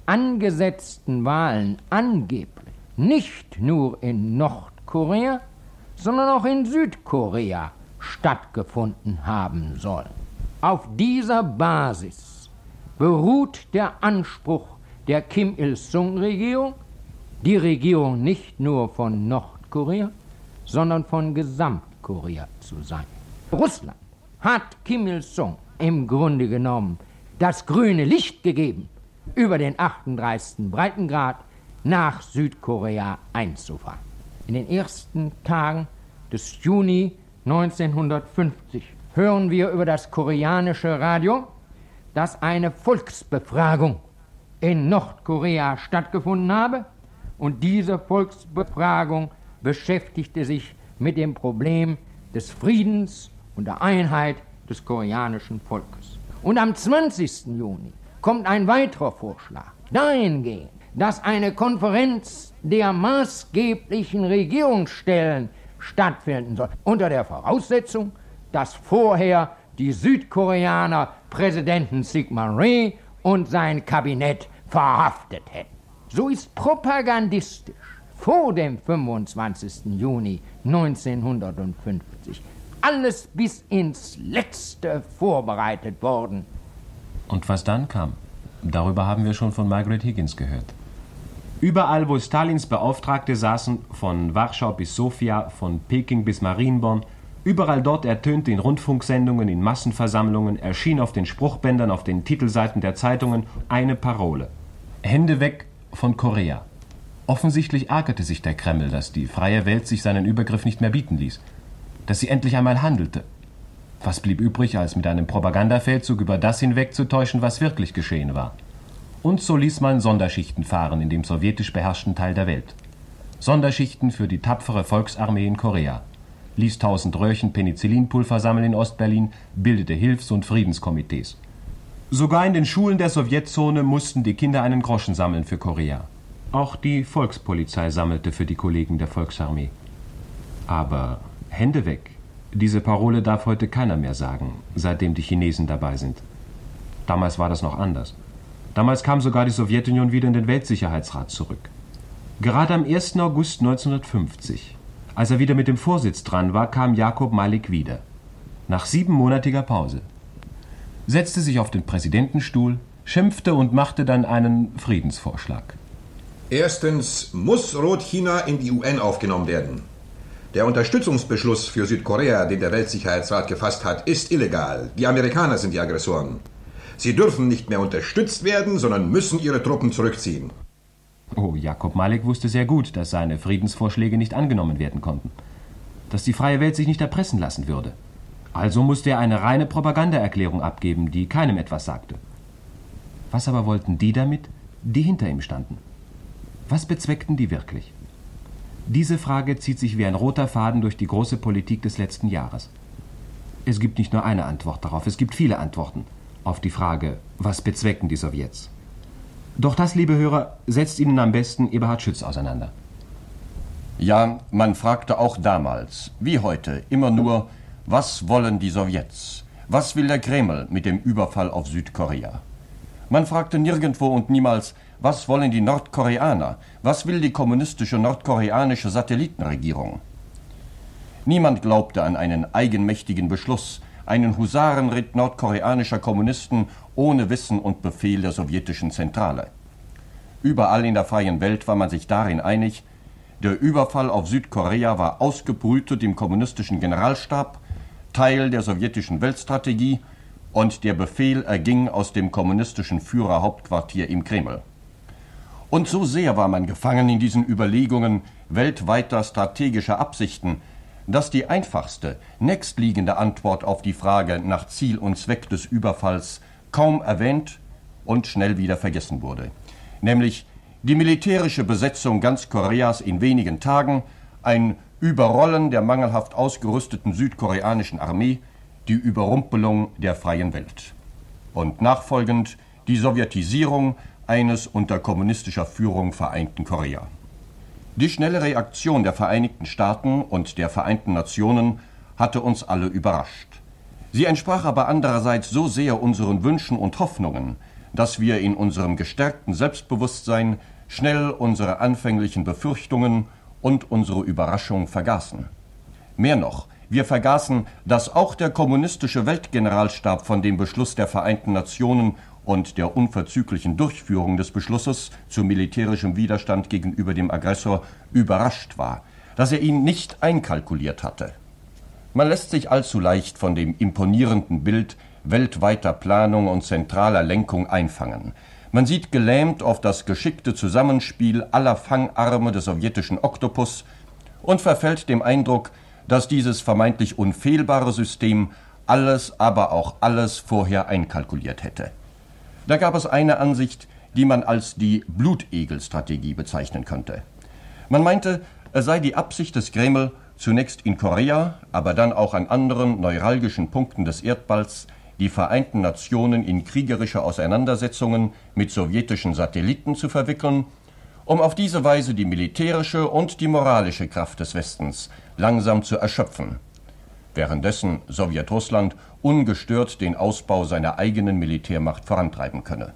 angesetzten Wahlen angeblich nicht nur in Nordkorea, sondern auch in Südkorea stattgefunden haben sollen. Auf dieser Basis beruht der Anspruch der Kim-Il-sung-Regierung, die Regierung nicht nur von Nordkorea, sondern von Gesamtkorea zu sein. Russland hat Kim Il-sung im Grunde genommen das grüne Licht gegeben, über den achtunddreißigsten Breitengrad nach Südkorea einzufahren. In den ersten Tagen des Juni neunzehnhundertfünfzig hören wir über das koreanische Radio, dass eine Volksbefragung in Nordkorea stattgefunden habe, und diese Volksbefragung beschäftigte sich mit dem Problem des Friedens und der Einheit des koreanischen Volkes. Und am zwanzigsten Juni kommt ein weiterer Vorschlag dahingehend, dass eine Konferenz der maßgeblichen Regierungsstellen stattfinden soll, unter der Voraussetzung, dass vorher die Südkoreaner Präsidenten Syngman Rhee und sein Kabinett verhaftet hätten. So ist propagandistisch vor dem fünfundzwanzigsten Juni neunzehnhundertfünfzig alles bis ins Letzte vorbereitet worden. Und was dann kam, darüber haben wir schon von Margaret Higgins gehört. Überall, wo Stalins Beauftragte saßen, von Warschau bis Sofia, von Peking bis Marienborn, überall dort ertönte in Rundfunksendungen, in Massenversammlungen, erschien auf den Spruchbändern, auf den Titelseiten der Zeitungen eine Parole: Hände weg von Korea. Offensichtlich ärgerte sich der Kreml, dass die freie Welt sich seinen Übergriff nicht mehr bieten ließ, dass sie endlich einmal handelte. Was blieb übrig, als mit einem Propagandafeldzug über das hinwegzutäuschen, was wirklich geschehen war? Und so ließ man Sonderschichten fahren in dem sowjetisch beherrschten Teil der Welt. Sonderschichten für die tapfere Volksarmee in Korea. Ließ tausend Röhrchen Penicillinpulver sammeln in Ostberlin, bildete Hilfs- und Friedenskomitees. Sogar in den Schulen der Sowjetzone mussten die Kinder einen Groschen sammeln für Korea. Auch die Volkspolizei sammelte für die Kollegen der Volksarmee. Aber Hände weg, diese Parole darf heute keiner mehr sagen, seitdem die Chinesen dabei sind. Damals war das noch anders. Damals kam sogar die Sowjetunion wieder in den Weltsicherheitsrat zurück. Gerade am ersten August neunzehnhundertfünfzig, als er wieder mit dem Vorsitz dran war, kam Jacob Malik wieder. Nach siebenmonatiger Pause. Setzte sich auf den Präsidentenstuhl, schimpfte und machte dann einen Friedensvorschlag. Erstens muss Rotchina in die U N aufgenommen werden. Der Unterstützungsbeschluss für Südkorea, den der Weltsicherheitsrat gefasst hat, ist illegal. Die Amerikaner sind die Aggressoren. Sie dürfen nicht mehr unterstützt werden, sondern müssen ihre Truppen zurückziehen. Oh, Jacob Malik wusste sehr gut, dass seine Friedensvorschläge nicht angenommen werden konnten. Dass die freie Welt sich nicht erpressen lassen würde. Also musste er eine reine Propagandaerklärung abgeben, die keinem etwas sagte. Was aber wollten die damit, die hinter ihm standen? Was bezweckten die wirklich? Diese Frage zieht sich wie ein roter Faden durch die große Politik des letzten Jahres. Es gibt nicht nur eine Antwort darauf, es gibt viele Antworten auf die Frage, was bezwecken die Sowjets? Doch das, liebe Hörer, setzt Ihnen am besten Eberhard Schütz auseinander. Ja, man fragte auch damals, wie heute, immer nur, was wollen die Sowjets? Was will der Kreml mit dem Überfall auf Südkorea? Man fragte nirgendwo und niemals, was wollen die Nordkoreaner? Was will die kommunistische nordkoreanische Satellitenregierung? Niemand glaubte an einen eigenmächtigen Beschluss, einen Husarenritt nordkoreanischer Kommunisten ohne Wissen und Befehl der sowjetischen Zentrale. Überall in der freien Welt war man sich darin einig, der Überfall auf Südkorea war ausgebrütet im kommunistischen Generalstab, Teil der sowjetischen Weltstrategie, und der Befehl erging aus dem kommunistischen Führerhauptquartier im Kreml. Und so sehr war man gefangen in diesen Überlegungen weltweiter strategischer Absichten, dass die einfachste, nächstliegende Antwort auf die Frage nach Ziel und Zweck des Überfalls kaum erwähnt und schnell wieder vergessen wurde. Nämlich die militärische Besetzung ganz Koreas in wenigen Tagen, ein Überrollen der mangelhaft ausgerüsteten südkoreanischen Armee, die Überrumpelung der freien Welt. Und nachfolgend die Sowjetisierung eines unter kommunistischer Führung vereinten Korea. Die schnelle Reaktion der Vereinigten Staaten und der Vereinten Nationen hatte uns alle überrascht. Sie entsprach aber andererseits so sehr unseren Wünschen und Hoffnungen, dass wir in unserem gestärkten Selbstbewusstsein schnell unsere anfänglichen Befürchtungen und unsere Überraschung vergaßen. Mehr noch, wir vergaßen, dass auch der kommunistische Weltgeneralstab von dem Beschluss der Vereinten Nationen und der unverzüglichen Durchführung des Beschlusses zu militärischem Widerstand gegenüber dem Aggressor überrascht war, dass er ihn nicht einkalkuliert hatte. Man lässt sich allzu leicht von dem imponierenden Bild weltweiter Planung und zentraler Lenkung einfangen. Man sieht gelähmt auf das geschickte Zusammenspiel aller Fangarme des sowjetischen Oktopus und verfällt dem Eindruck, dass dieses vermeintlich unfehlbare System alles, aber auch alles vorher einkalkuliert hätte. Da gab es eine Ansicht, die man als die Blutegel-Strategie bezeichnen könnte. Man meinte, es sei die Absicht des Kreml, zunächst in Korea, aber dann auch an anderen neuralgischen Punkten des Erdballs die Vereinten Nationen in kriegerische Auseinandersetzungen mit sowjetischen Satelliten zu verwickeln, um auf diese Weise die militärische und die moralische Kraft des Westens langsam zu erschöpfen, währenddessen Sowjetrussland ungestört den Ausbau seiner eigenen Militärmacht vorantreiben könne.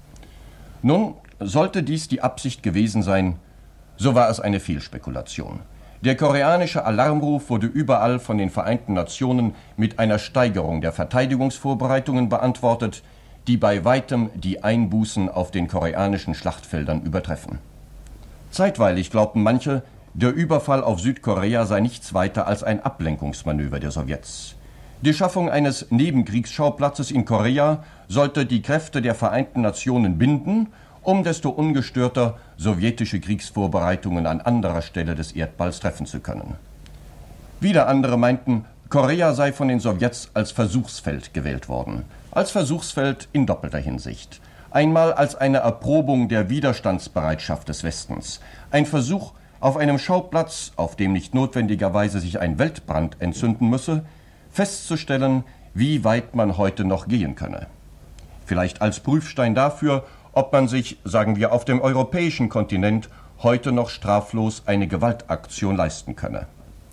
Nun, sollte dies die Absicht gewesen sein, so war es eine Fehlspekulation. Der koreanische Alarmruf wurde überall von den Vereinten Nationen mit einer Steigerung der Verteidigungsvorbereitungen beantwortet, die bei weitem die Einbußen auf den koreanischen Schlachtfeldern übertreffen. Zeitweilig glaubten manche, der Überfall auf Südkorea sei nichts weiter als ein Ablenkungsmanöver der Sowjets. Die Schaffung eines Nebenkriegsschauplatz in Korea sollte die Kräfte der Vereinten Nationen binden, um desto ungestörter sowjetische Kriegsvorbereitungen an anderer Stelle des Erdballs treffen zu können. Wieder andere meinten, Korea sei von den Sowjets als Versuchsfeld gewählt worden. Als Versuchsfeld in doppelter Hinsicht. Einmal als eine Erprobung der Widerstandsbereitschaft des Westens. Ein Versuch, auf einem Schauplatz, auf dem nicht notwendigerweise sich ein Weltbrand entzünden müsse, festzustellen, wie weit man heute noch gehen könne. Vielleicht als Prüfstein dafür, ob man sich, sagen wir, auf dem europäischen Kontinent heute noch straflos eine Gewaltaktion leisten könne.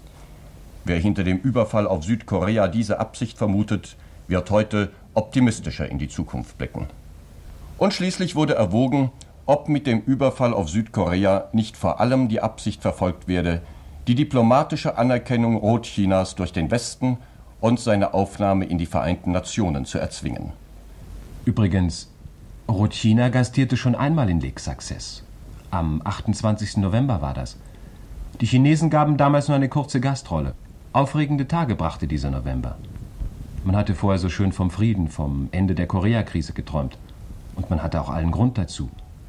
Wer hinter dem Überfall auf Südkorea diese Absicht vermutet, wird heute optimistischer in die Zukunft blicken. Und schließlich wurde erwogen, ob mit dem Überfall auf Südkorea nicht vor allem die Absicht verfolgt werde, die diplomatische Anerkennung Rotchinas durch den Westen und seine Aufnahme in die Vereinten Nationen zu erzwingen. Übrigens, Rotchina gastierte schon einmal in Lake Success. Am achtundzwanzigsten November war das. Die Chinesen gaben damals nur eine kurze Gastrolle. Aufregende Tage brachte dieser November. Man hatte vorher so schön vom Frieden, vom Ende der Koreakrise geträumt. Und man hatte auch allen Grund dazu.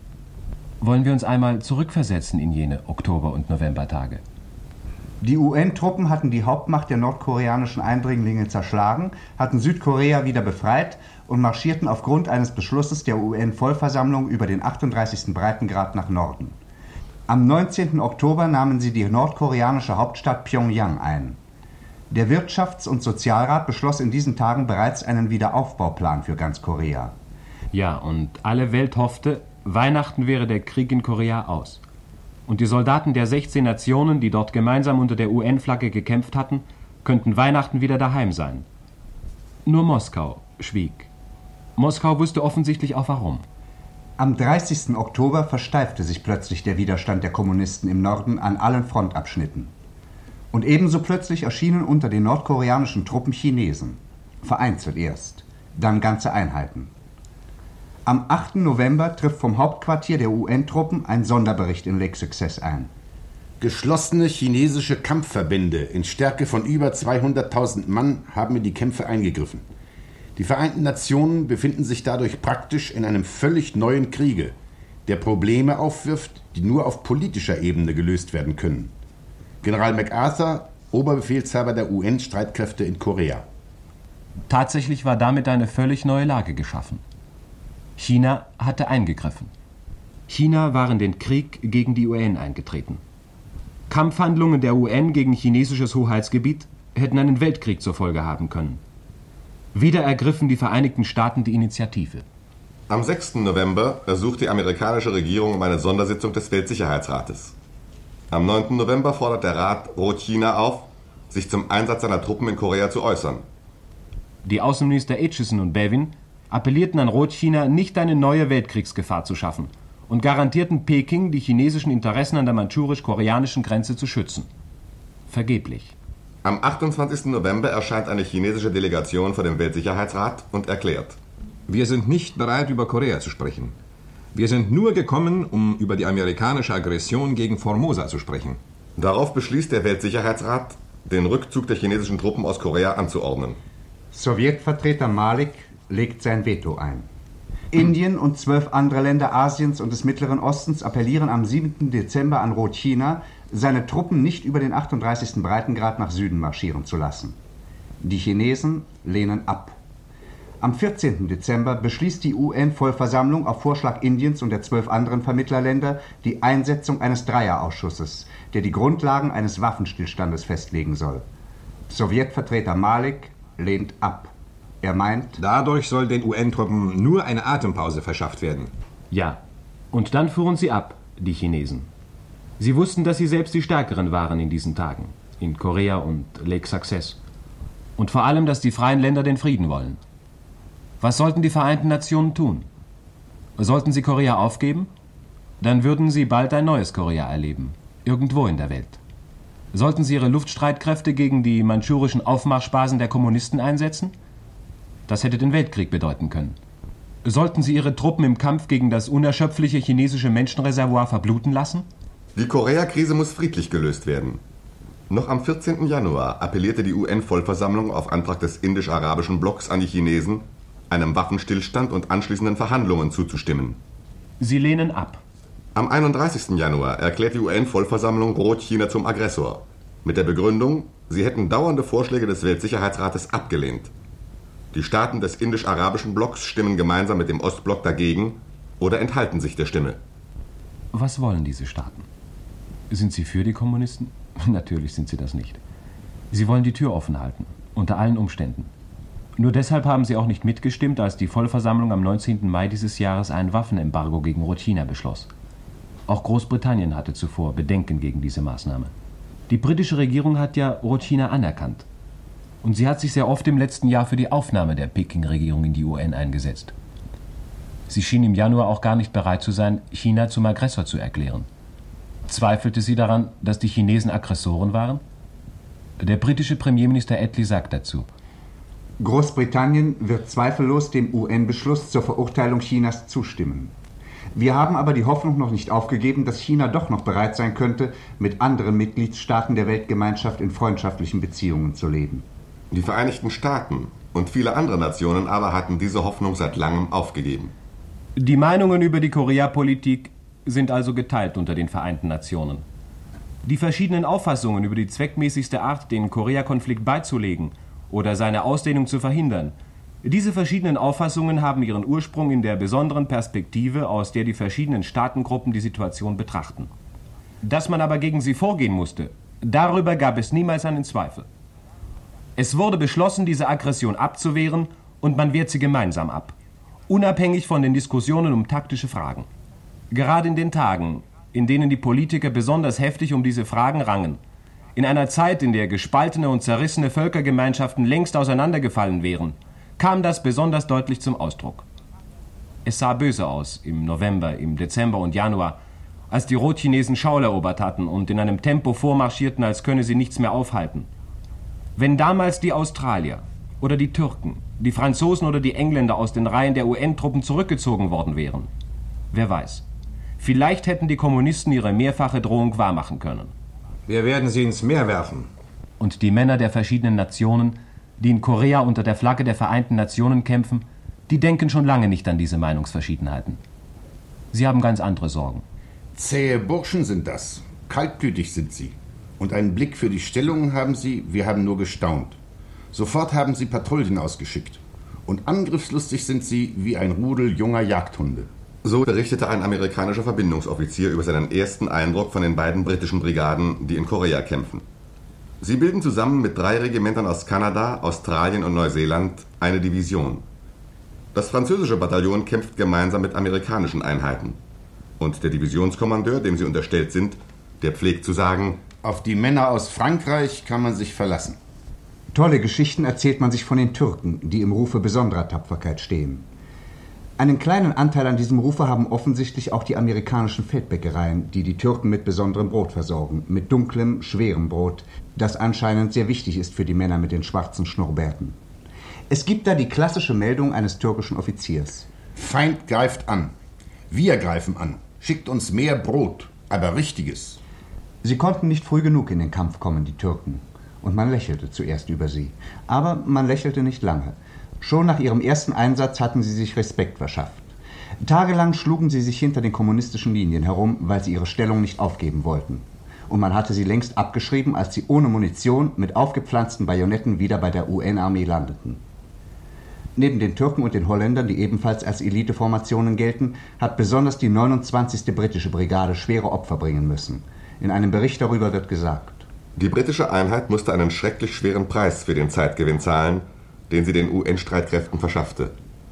Wollen wir uns einmal zurückversetzen in jene Oktober- und Novembertage? Die U N-Truppen hatten die Hauptmacht der nordkoreanischen Eindringlinge zerschlagen, hatten Südkorea wieder befreit und marschierten aufgrund eines Beschlusses der U N-Vollversammlung über den achtunddreißigsten Breitengrad nach Norden. Am neunzehnten Oktober nahmen sie die nordkoreanische Hauptstadt Pyongyang ein. Der Wirtschafts- und Sozialrat beschloss in diesen Tagen bereits einen Wiederaufbauplan für ganz Korea. Ja, und alle Welt hoffte, Weihnachten wäre der Krieg in Korea aus. Und die Soldaten der sechzehn Nationen, die dort gemeinsam unter der U N-Flagge gekämpft hatten, könnten Weihnachten wieder daheim sein. Nur Moskau schwieg. Moskau wusste offensichtlich auch warum. Am dreißigsten Oktober versteifte sich plötzlich der Widerstand der Kommunisten im Norden an allen Frontabschnitten. Und ebenso plötzlich erschienen unter den nordkoreanischen Truppen Chinesen. Vereinzelt erst, dann ganze Einheiten. Am achten November trifft vom Hauptquartier der U N-Truppen ein Sonderbericht in Lake Success ein. Geschlossene chinesische Kampfverbände in Stärke von über zweihunderttausend Mann haben in die Kämpfe eingegriffen. Die Vereinten Nationen befinden sich dadurch praktisch in einem völlig neuen Kriege, der Probleme aufwirft, die nur auf politischer Ebene gelöst werden können. General MacArthur, Oberbefehlshaber der U N-Streitkräfte in Korea. Tatsächlich war damit eine völlig neue Lage geschaffen. China hatte eingegriffen. China war in den Krieg gegen die U N eingetreten. Kampfhandlungen der U N gegen chinesisches Hoheitsgebiet hätten einen Weltkrieg zur Folge haben können. Wieder ergriffen die Vereinigten Staaten die Initiative. Am sechsten November ersucht die amerikanische Regierung um eine Sondersitzung des Weltsicherheitsrates. Am neunten November fordert der Rat Rotchina auf, sich zum Einsatz seiner Truppen in Korea zu äußern. Die Außenminister Aitchison und Bevin appellierten an Rotchina, nicht eine neue Weltkriegsgefahr zu schaffen und garantierten Peking, die chinesischen Interessen an der mandschurisch-koreanischen Grenze zu schützen. Vergeblich. Am achtundzwanzigsten November erscheint eine chinesische Delegation vor dem Weltsicherheitsrat und erklärt: Wir sind nicht bereit, über Korea zu sprechen. Wir sind nur gekommen, um über die amerikanische Aggression gegen Formosa zu sprechen. Darauf beschließt der Weltsicherheitsrat, den Rückzug der chinesischen Truppen aus Korea anzuordnen. Sowjetvertreter Malik legt sein Veto ein. Indien und zwölf andere Länder Asiens und des Mittleren Ostens appellieren am siebten Dezember an Rotchina, seine Truppen nicht über den achtunddreißigsten Breitengrad nach Süden marschieren zu lassen. Die Chinesen lehnen ab. Am vierzehnten Dezember beschließt die U N-Vollversammlung auf Vorschlag Indiens und der zwölf anderen Vermittlerländer die Einsetzung eines Dreierausschusses, der die Grundlagen eines Waffenstillstandes festlegen soll. Sowjetvertreter Malik lehnt ab. Er meint, dadurch soll den U N-Truppen nur eine Atempause verschafft werden. Ja, und dann fuhren sie ab, die Chinesen. Sie wussten, dass sie selbst die Stärkeren waren in diesen Tagen, in Korea und Lake Success. Und vor allem, dass die freien Länder den Frieden wollen. Was sollten die Vereinten Nationen tun? Sollten sie Korea aufgeben? Dann würden sie bald ein neues Korea erleben, irgendwo in der Welt. Sollten sie ihre Luftstreitkräfte gegen die mandschurischen Aufmarschbasen der Kommunisten einsetzen? Das hätte den Weltkrieg bedeuten können. Sollten sie ihre Truppen im Kampf gegen das unerschöpfliche chinesische Menschenreservoir verbluten lassen? Die Korea-Krise muss friedlich gelöst werden. Noch am vierzehnten Januar appellierte die U N-Vollversammlung auf Antrag des indisch-arabischen Blocks an die Chinesen, einem Waffenstillstand und anschließenden Verhandlungen zuzustimmen. Sie lehnen ab. Am einunddreißigsten Januar erklärt die U N-Vollversammlung Rotchina zum Aggressor, mit der Begründung, sie hätten dauernde Vorschläge des Weltsicherheitsrates abgelehnt. Die Staaten des indisch-arabischen Blocks stimmen gemeinsam mit dem Ostblock dagegen oder enthalten sich der Stimme. Was wollen diese Staaten? Sind sie für die Kommunisten? Natürlich sind sie das nicht. Sie wollen die Tür offen halten, unter allen Umständen. Nur deshalb haben sie auch nicht mitgestimmt, als die Vollversammlung am neunzehnten Mai dieses Jahres ein Waffenembargo gegen Rotchina beschloss. Auch Großbritannien hatte zuvor Bedenken gegen diese Maßnahme. Die britische Regierung hat ja Rotchina anerkannt. Und sie hat sich sehr oft im letzten Jahr für die Aufnahme der Peking-Regierung in die U N eingesetzt. Sie schien im Januar auch gar nicht bereit zu sein, China zum Aggressor zu erklären. Zweifelte sie daran, dass die Chinesen Aggressoren waren? Der britische Premierminister Attlee sagt dazu: Großbritannien wird zweifellos dem U N-Beschluss zur Verurteilung Chinas zustimmen. Wir haben aber die Hoffnung noch nicht aufgegeben, dass China doch noch bereit sein könnte, mit anderen Mitgliedstaaten der Weltgemeinschaft in freundschaftlichen Beziehungen zu leben. Die Vereinigten Staaten und viele andere Nationen aber hatten diese Hoffnung seit langem aufgegeben. Die Meinungen über die Koreapolitik sind also geteilt unter den Vereinten Nationen. Die verschiedenen Auffassungen über die zweckmäßigste Art, den Koreakonflikt beizulegen oder seine Ausdehnung zu verhindern, diese verschiedenen Auffassungen haben ihren Ursprung in der besonderen Perspektive, aus der die verschiedenen Staatengruppen die Situation betrachten. Dass man aber gegen sie vorgehen musste, darüber gab es niemals einen Zweifel. Es wurde beschlossen, diese Aggression abzuwehren, und man wehrt sie gemeinsam ab, unabhängig von den Diskussionen um taktische Fragen. Gerade in den Tagen, in denen die Politiker besonders heftig um diese Fragen rangen, in einer Zeit, in der gespaltene und zerrissene Völkergemeinschaften längst auseinandergefallen wären, kam das besonders deutlich zum Ausdruck. Es sah böse aus im November, im Dezember und Januar, als die Rotchinesen Schaul erobert hatten und in einem Tempo vormarschierten, als könne sie nichts mehr aufhalten. Wenn damals die Australier oder die Türken, die Franzosen oder die Engländer aus den Reihen der U N-Truppen zurückgezogen worden wären, wer weiß, vielleicht hätten die Kommunisten ihre mehrfache Drohung wahrmachen können. Wir werden sie ins Meer werfen. Und die Männer der verschiedenen Nationen, die in Korea unter der Flagge der Vereinten Nationen kämpfen, die denken schon lange nicht an diese Meinungsverschiedenheiten. Sie haben ganz andere Sorgen. Zähe Burschen sind das. Kaltblütig sind sie. Und einen Blick für die Stellungen haben sie, wir haben nur gestaunt. Sofort haben sie Patrouillen ausgeschickt. Und angriffslustig sind sie wie ein Rudel junger Jagdhunde. So berichtete ein amerikanischer Verbindungsoffizier über seinen ersten Eindruck von den beiden britischen Brigaden, die in Korea kämpfen. Sie bilden zusammen mit drei Regimentern aus Kanada, Australien und Neuseeland eine Division. Das französische Bataillon kämpft gemeinsam mit amerikanischen Einheiten. Und der Divisionskommandeur, dem sie unterstellt sind, der pflegt zu sagen: Auf die Männer aus Frankreich kann man sich verlassen. Tolle Geschichten erzählt man sich von den Türken, die im Rufe besonderer Tapferkeit stehen. Einen kleinen Anteil an diesem Rufe haben offensichtlich auch die amerikanischen Feldbäckereien, die die Türken mit besonderem Brot versorgen, mit dunklem, schwerem Brot, das anscheinend sehr wichtig ist für die Männer mit den schwarzen Schnurrbärten. Es gibt da die klassische Meldung eines türkischen Offiziers: Feind greift an. Wir greifen an. Schickt uns mehr Brot, aber richtiges. Sie konnten nicht früh genug in den Kampf kommen, die Türken. Und man lächelte zuerst über sie. Aber man lächelte nicht lange. Schon nach ihrem ersten Einsatz hatten sie sich Respekt verschafft. Tagelang schlugen sie sich hinter den kommunistischen Linien herum, weil sie ihre Stellung nicht aufgeben wollten. Und man hatte sie längst abgeschrieben, als sie ohne Munition mit aufgepflanzten Bajonetten wieder bei der U N-Armee landeten. Neben den Türken und den Holländern, die ebenfalls als Eliteformationen gelten, hat besonders die neunundzwanzigste britische Brigade schwere Opfer bringen müssen. In einem Bericht darüber wird gesagt: Die britische Einheit musste einen schrecklich schweren Preis für den Zeitgewinn zahlen, den sie den U N-Streitkräften verschaffte.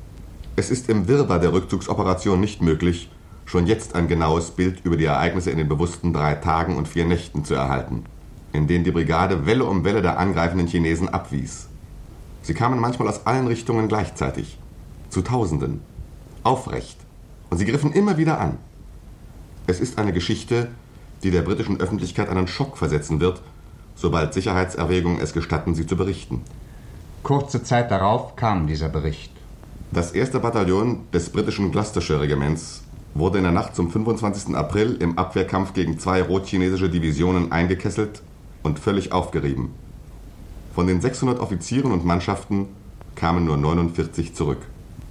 Es ist im Wirrwarr der Rückzugsoperation nicht möglich, schon jetzt ein genaues Bild über die Ereignisse in den bewussten drei Tagen und vier Nächten zu erhalten, in denen die Brigade Welle um Welle der angreifenden Chinesen abwies. Sie kamen manchmal aus allen Richtungen gleichzeitig, zu Tausenden, aufrecht, und sie griffen immer wieder an. Es ist eine Geschichte, die der britischen Öffentlichkeit einen Schock versetzen wird, sobald Sicherheitserwägungen es gestatten, sie zu berichten. Kurze Zeit darauf kam dieser Bericht. Das erste Bataillon des britischen Gloucestershire-Regiments wurde in der Nacht zum fünfundzwanzigsten April im Abwehrkampf gegen zwei rotchinesische Divisionen eingekesselt und völlig aufgerieben. Von den sechshundert Offizieren und Mannschaften kamen nur neunundvierzig zurück.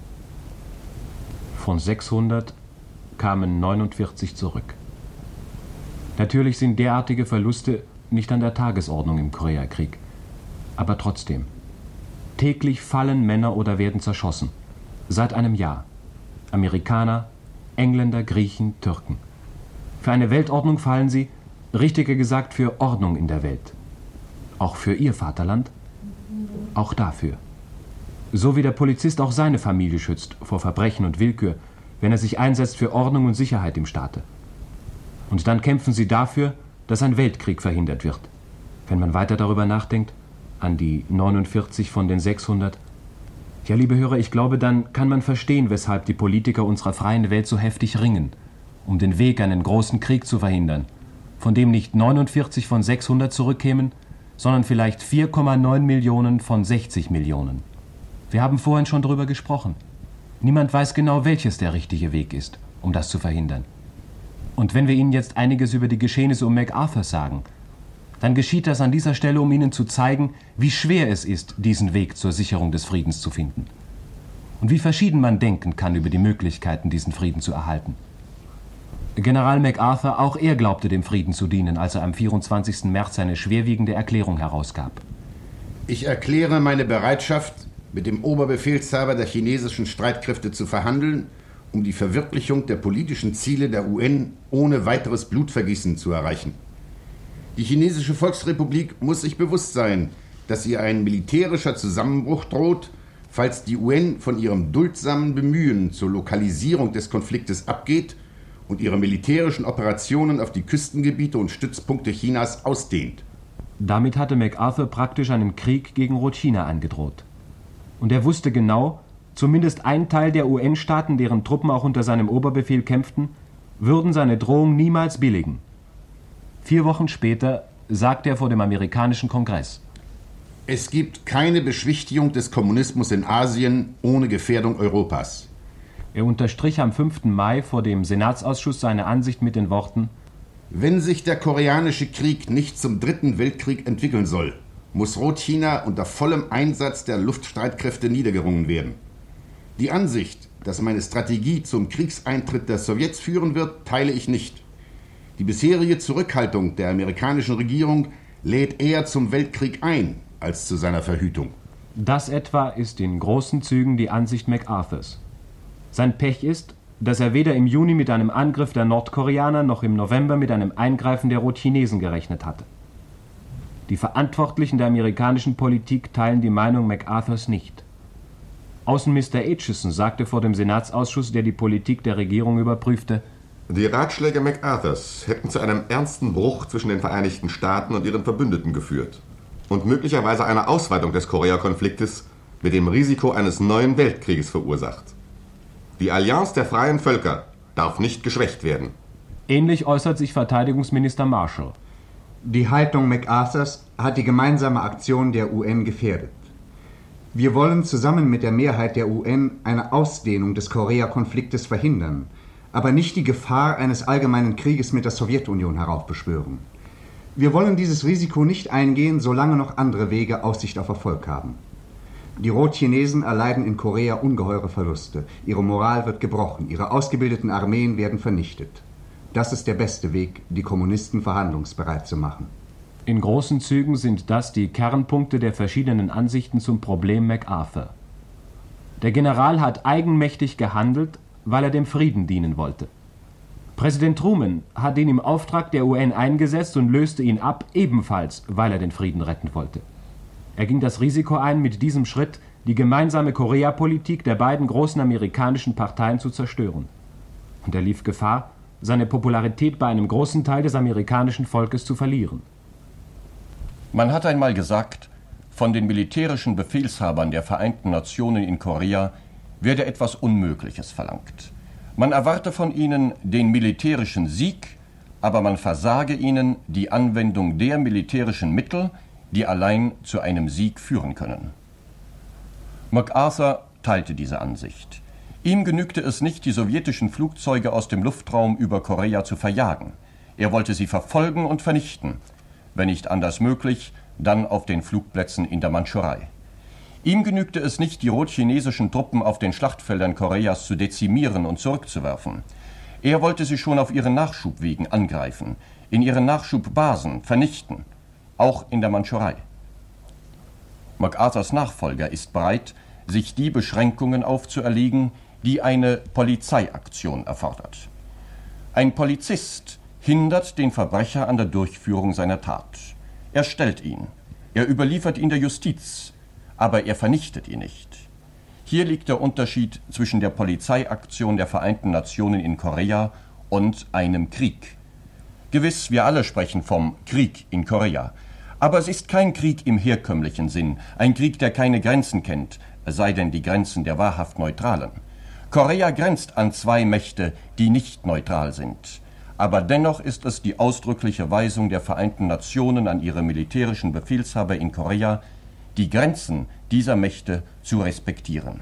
Von sechshundert kamen neunundvierzig zurück. Natürlich sind derartige Verluste nicht an der Tagesordnung im Koreakrieg. Aber trotzdem. Täglich fallen Männer oder werden zerschossen. Seit einem Jahr. Amerikaner, Engländer, Griechen, Türken. Für eine Weltordnung fallen sie, richtiger gesagt für Ordnung in der Welt. Auch für ihr Vaterland, auch dafür. So wie der Polizist auch seine Familie schützt vor Verbrechen und Willkür, wenn er sich einsetzt für Ordnung und Sicherheit im Staate. Und dann kämpfen sie dafür, dass ein Weltkrieg verhindert wird. Wenn man weiter darüber nachdenkt, an die neunundvierzig von den sechshundert. Ja, liebe Hörer, ich glaube, dann kann man verstehen, weshalb die Politiker unserer freien Welt so heftig ringen, um den Weg, einen großen Krieg zu verhindern, von dem nicht neunundvierzig von sechshundert zurückkämen, sondern vielleicht vier Komma neun Millionen von sechzig Millionen. Wir haben vorhin schon darüber gesprochen. Niemand weiß genau, welches der richtige Weg ist, um das zu verhindern. Und wenn wir Ihnen jetzt einiges über die Geschehnisse um MacArthur sagen, dann geschieht das an dieser Stelle, um Ihnen zu zeigen, wie schwer es ist, diesen Weg zur Sicherung des Friedens zu finden. Und wie verschieden man denken kann über die Möglichkeiten, diesen Frieden zu erhalten. General MacArthur, auch er glaubte dem Frieden zu dienen, als er am vierundzwanzigsten März seine schwerwiegende Erklärung herausgab. Ich erkläre meine Bereitschaft, mit dem Oberbefehlshaber der chinesischen Streitkräfte zu verhandeln, um die Verwirklichung der politischen Ziele der U N ohne weiteres Blutvergießen zu erreichen. Die chinesische Volksrepublik muss sich bewusst sein, dass ihr ein militärischer Zusammenbruch droht, falls die U N von ihrem duldsamen Bemühen zur Lokalisierung des Konfliktes abgeht und ihre militärischen Operationen auf die Küstengebiete und Stützpunkte Chinas ausdehnt. Damit hatte MacArthur praktisch einen Krieg gegen Rotchina angedroht. Und er wusste genau, zumindest ein Teil der U N-Staaten, deren Truppen auch unter seinem Oberbefehl kämpften, würden seine Drohung niemals billigen. Vier Wochen später sagte er vor dem amerikanischen Kongress: Es gibt keine Beschwichtigung des Kommunismus in Asien ohne Gefährdung Europas. Er unterstrich am fünften Mai vor dem Senatsausschuss seine Ansicht mit den Worten: Wenn sich der koreanische Krieg nicht zum Dritten Weltkrieg entwickeln soll, muss Rotchina unter vollem Einsatz der Luftstreitkräfte niedergerungen werden. Die Ansicht, dass meine Strategie zum Kriegseintritt der Sowjets führen wird, teile ich nicht. Die bisherige Zurückhaltung der amerikanischen Regierung lädt eher zum Weltkrieg ein, als zu seiner Verhütung. Das etwa ist in großen Zügen die Ansicht MacArthurs. Sein Pech ist, dass er weder im Juni mit einem Angriff der Nordkoreaner noch im November mit einem Eingreifen der Rotchinesen gerechnet hatte. Die Verantwortlichen der amerikanischen Politik teilen die Meinung MacArthurs nicht. Außenminister Aitchison sagte vor dem Senatsausschuss, der die Politik der Regierung überprüfte: Die Ratschläge MacArthurs hätten zu einem ernsten Bruch zwischen den Vereinigten Staaten und ihren Verbündeten geführt und möglicherweise eine Ausweitung des Korea-Konfliktes mit dem Risiko eines neuen Weltkrieges verursacht. Die Allianz der freien Völker darf nicht geschwächt werden. Ähnlich äußert sich Verteidigungsminister Marshall. Die Haltung MacArthurs hat die gemeinsame Aktion der U N gefährdet. Wir wollen zusammen mit der Mehrheit der U N eine Ausdehnung des Korea-Konfliktes verhindern, aber nicht die Gefahr eines allgemeinen Krieges mit der Sowjetunion heraufbeschwören. Wir wollen dieses Risiko nicht eingehen, solange noch andere Wege Aussicht auf Erfolg haben. Die Rotchinesen erleiden in Korea ungeheure Verluste. Ihre Moral wird gebrochen, ihre ausgebildeten Armeen werden vernichtet. Das ist der beste Weg, die Kommunisten verhandlungsbereit zu machen. In großen Zügen sind das die Kernpunkte der verschiedenen Ansichten zum Problem MacArthur. Der General hat eigenmächtig gehandelt, weil er dem Frieden dienen wollte. Präsident Truman hat ihn im Auftrag der U N eingesetzt und löste ihn ab, ebenfalls, weil er den Frieden retten wollte. Er ging das Risiko ein, mit diesem Schritt die gemeinsame Korea-Politik der beiden großen amerikanischen Parteien zu zerstören. Und er lief Gefahr, seine Popularität bei einem großen Teil des amerikanischen Volkes zu verlieren. Man hat einmal gesagt, von den militärischen Befehlshabern der Vereinten Nationen in Korea werde etwas Unmögliches verlangt. Man erwarte von ihnen den militärischen Sieg, aber man versage ihnen die Anwendung der militärischen Mittel, die allein zu einem Sieg führen können. MacArthur teilte diese Ansicht. Ihm genügte es nicht, die sowjetischen Flugzeuge aus dem Luftraum über Korea zu verjagen. Er wollte sie verfolgen und vernichten. Wenn nicht anders möglich, dann auf den Flugplätzen in der Mandschurei. Ihm genügte es nicht, die rotchinesischen Truppen auf den Schlachtfeldern Koreas zu dezimieren und zurückzuwerfen. Er wollte sie schon auf ihren Nachschubwegen angreifen, in ihren Nachschubbasen vernichten, auch in der Mandschurei. MacArthurs Nachfolger ist bereit, sich die Beschränkungen aufzuerlegen, die eine Polizeiaktion erfordert. Ein Polizist hindert den Verbrecher an der Durchführung seiner Tat. Er stellt ihn, er überliefert ihn der Justiz, aber er vernichtet ihn nicht. Hier liegt der Unterschied zwischen der Polizeiaktion der Vereinten Nationen in Korea und einem Krieg. Gewiss, wir alle sprechen vom Krieg in Korea. Aber es ist kein Krieg im herkömmlichen Sinn, ein Krieg, der keine Grenzen kennt, es sei denn die Grenzen der wahrhaft Neutralen. Korea grenzt an zwei Mächte, die nicht neutral sind. Aber dennoch ist es die ausdrückliche Weisung der Vereinten Nationen an ihre militärischen Befehlshaber in Korea, die Grenzen dieser Mächte zu respektieren.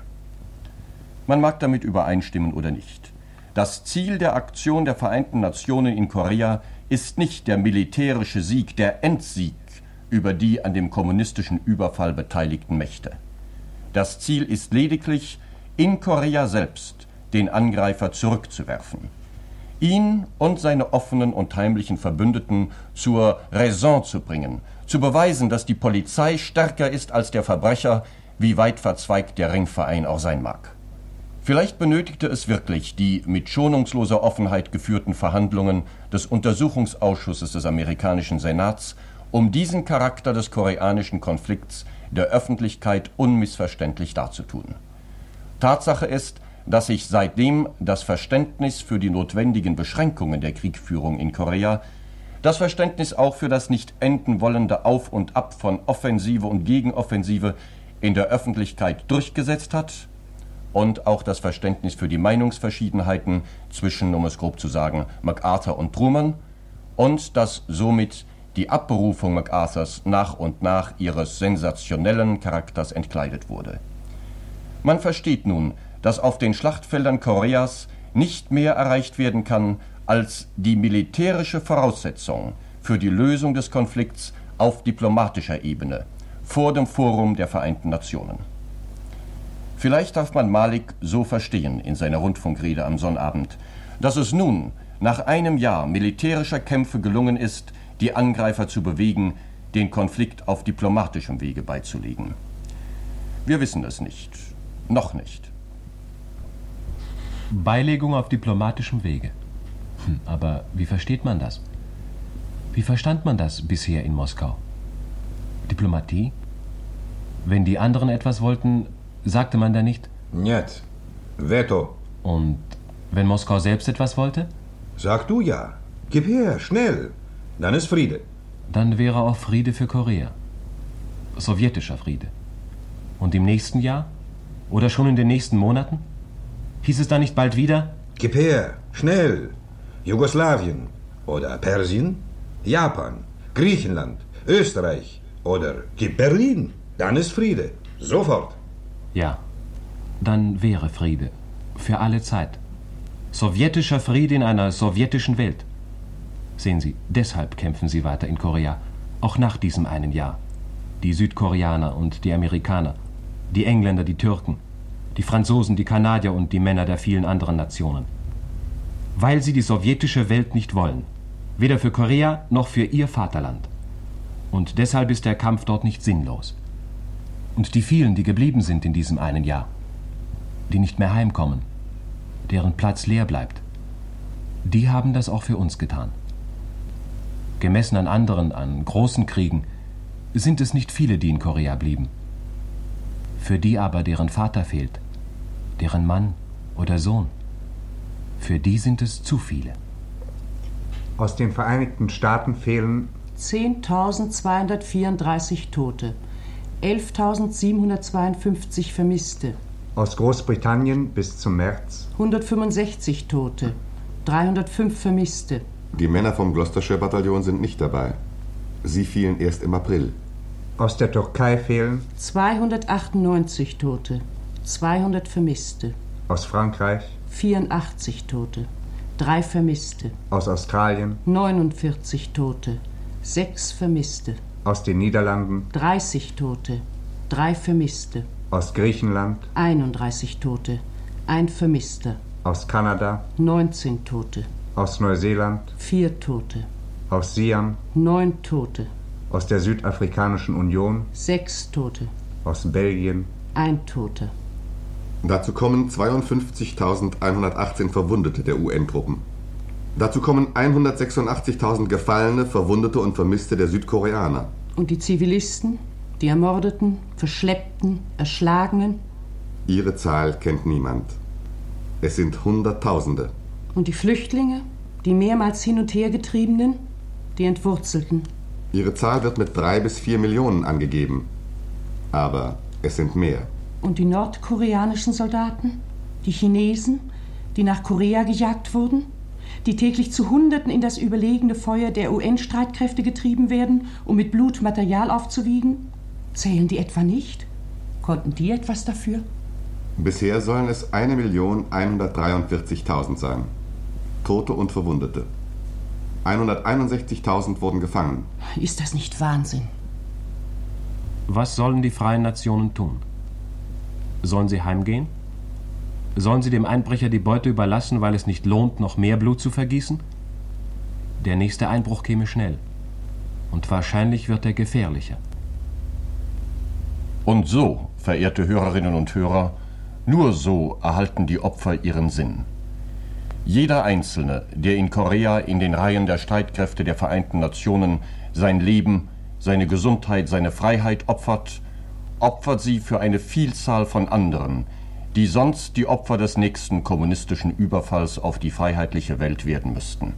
Man mag damit übereinstimmen oder nicht. Das Ziel der Aktion der Vereinten Nationen in Korea ist nicht der militärische Sieg, der Endsieg über die an dem kommunistischen Überfall beteiligten Mächte. Das Ziel ist lediglich, in Korea selbst den Angreifer zurückzuwerfen, ihn und seine offenen und heimlichen Verbündeten zur Raison zu bringen, zu beweisen, dass die Polizei stärker ist als der Verbrecher, wie weit verzweigt der Ringverein auch sein mag. Vielleicht benötigte es wirklich die mit schonungsloser Offenheit geführten Verhandlungen des Untersuchungsausschusses des amerikanischen Senats, um diesen Charakter des koreanischen Konflikts der Öffentlichkeit unmissverständlich darzutun. Tatsache ist, dass sich seitdem das Verständnis für die notwendigen Beschränkungen der Kriegführung in Korea, das Verständnis auch für das nicht enden wollende Auf und Ab von Offensive und Gegenoffensive in der Öffentlichkeit durchgesetzt hat und auch das Verständnis für die Meinungsverschiedenheiten zwischen, um es grob zu sagen, MacArthur und Truman und dass somit die Abberufung MacArthurs nach und nach ihres sensationellen Charakters entkleidet wurde. Man versteht nun, dass auf den Schlachtfeldern Koreas nicht mehr erreicht werden kann als die militärische Voraussetzung für die Lösung des Konflikts auf diplomatischer Ebene vor dem Forum der Vereinten Nationen. Vielleicht darf man Malik so verstehen in seiner Rundfunkrede am Sonnabend, dass es nun nach einem Jahr militärischer Kämpfe gelungen ist, die Angreifer zu bewegen, den Konflikt auf diplomatischem Wege beizulegen. Wir wissen es nicht. Noch nicht. Beilegung auf diplomatischem Wege. Hm, aber wie versteht man das? Wie verstand man das bisher in Moskau? Diplomatie? Wenn die anderen etwas wollten, sagte man da nicht? Нет. Veto. Und wenn Moskau selbst etwas wollte? Sag du ja. Gib her, schnell. Dann ist Friede. Dann wäre auch Friede für Korea. Sowjetischer Friede. Und im nächsten Jahr? Oder schon in den nächsten Monaten? Hieß es da nicht bald wieder? Gib her, schnell. Jugoslawien oder Persien, Japan, Griechenland, Österreich oder gib Berlin. Dann ist Friede. Sofort. Ja, dann wäre Friede. Für alle Zeit. Sowjetischer Friede in einer sowjetischen Welt. Sehen Sie, deshalb kämpfen sie weiter in Korea. Auch nach diesem einen Jahr. Die Südkoreaner und die Amerikaner. Die Engländer, die Türken, die Franzosen, die Kanadier und die Männer der vielen anderen Nationen. Weil sie die sowjetische Welt nicht wollen. Weder für Korea noch für ihr Vaterland. Und deshalb ist der Kampf dort nicht sinnlos. Und die vielen, die geblieben sind in diesem einen Jahr, die nicht mehr heimkommen, deren Platz leer bleibt, die haben das auch für uns getan. Gemessen an anderen, an großen Kriegen, sind es nicht viele, die in Korea blieben. Für die aber, deren Vater fehlt, deren Mann oder Sohn, für die sind es zu viele. Aus den Vereinigten Staaten fehlen zehntausendzweihundertvierunddreißig Tote, elftausendsiebenhundertzweiundfünfzig Vermisste. Aus Großbritannien bis zum März hundertfünfundsechzig Tote, dreihundertfünf Vermisste. Die Männer vom Gloucestershire-Bataillon sind nicht dabei. Sie fielen erst im April. Aus der Türkei fehlen zweihundertachtundneunzig Tote, zweihundert Vermisste. Aus Frankreich vierundachtzig Tote, drei Vermisste. Aus Australien neunundvierzig Tote, sechs Vermisste. Aus den Niederlanden dreißig Tote, drei Vermisste. Aus Griechenland einunddreißig Tote, ein Vermisster. Aus Kanada neunzehn Tote. Aus Neuseeland vier Tote. Aus Siam neun Tote. Aus der Südafrikanischen Union sechs Tote. Aus Belgien ein Toter. Dazu kommen zweiundfünfzigtausendeinhundertachtzehn Verwundete der U N-Truppen. Dazu kommen hundertsechsundachtzigtausend Gefallene, Verwundete und Vermisste der Südkoreaner. Und die Zivilisten, die Ermordeten, Verschleppten, Erschlagenen? Ihre Zahl kennt niemand. Es sind Hunderttausende. Und die Flüchtlinge, die mehrmals hin und her getriebenen, die Entwurzelten? Ihre Zahl wird mit drei bis vier Millionen angegeben. Aber es sind mehr. Und die nordkoreanischen Soldaten? Die Chinesen, die nach Korea gejagt wurden? Die täglich zu Hunderten in das überlegene Feuer der U N-Streitkräfte getrieben werden, um mit Blut Material aufzuwiegen? Zählen die etwa nicht? Konnten die etwas dafür? Bisher sollen es eine Million hundertdreiundvierzigtausend sein. Tote und Verwundete. hunderteinundsechzigtausend wurden gefangen. Ist das nicht Wahnsinn? Was sollen die freien Nationen tun? Sollen sie heimgehen? Sollen sie dem Einbrecher die Beute überlassen, weil es nicht lohnt, noch mehr Blut zu vergießen? Der nächste Einbruch käme schnell. Und wahrscheinlich wird er gefährlicher. Und so, verehrte Hörerinnen und Hörer, nur so erhalten die Opfer ihren Sinn. Jeder Einzelne, der in Korea in den Reihen der Streitkräfte der Vereinten Nationen sein Leben, seine Gesundheit, seine Freiheit opfert, opfert sie für eine Vielzahl von anderen, die sonst die Opfer des nächsten kommunistischen Überfalls auf die freiheitliche Welt werden müssten.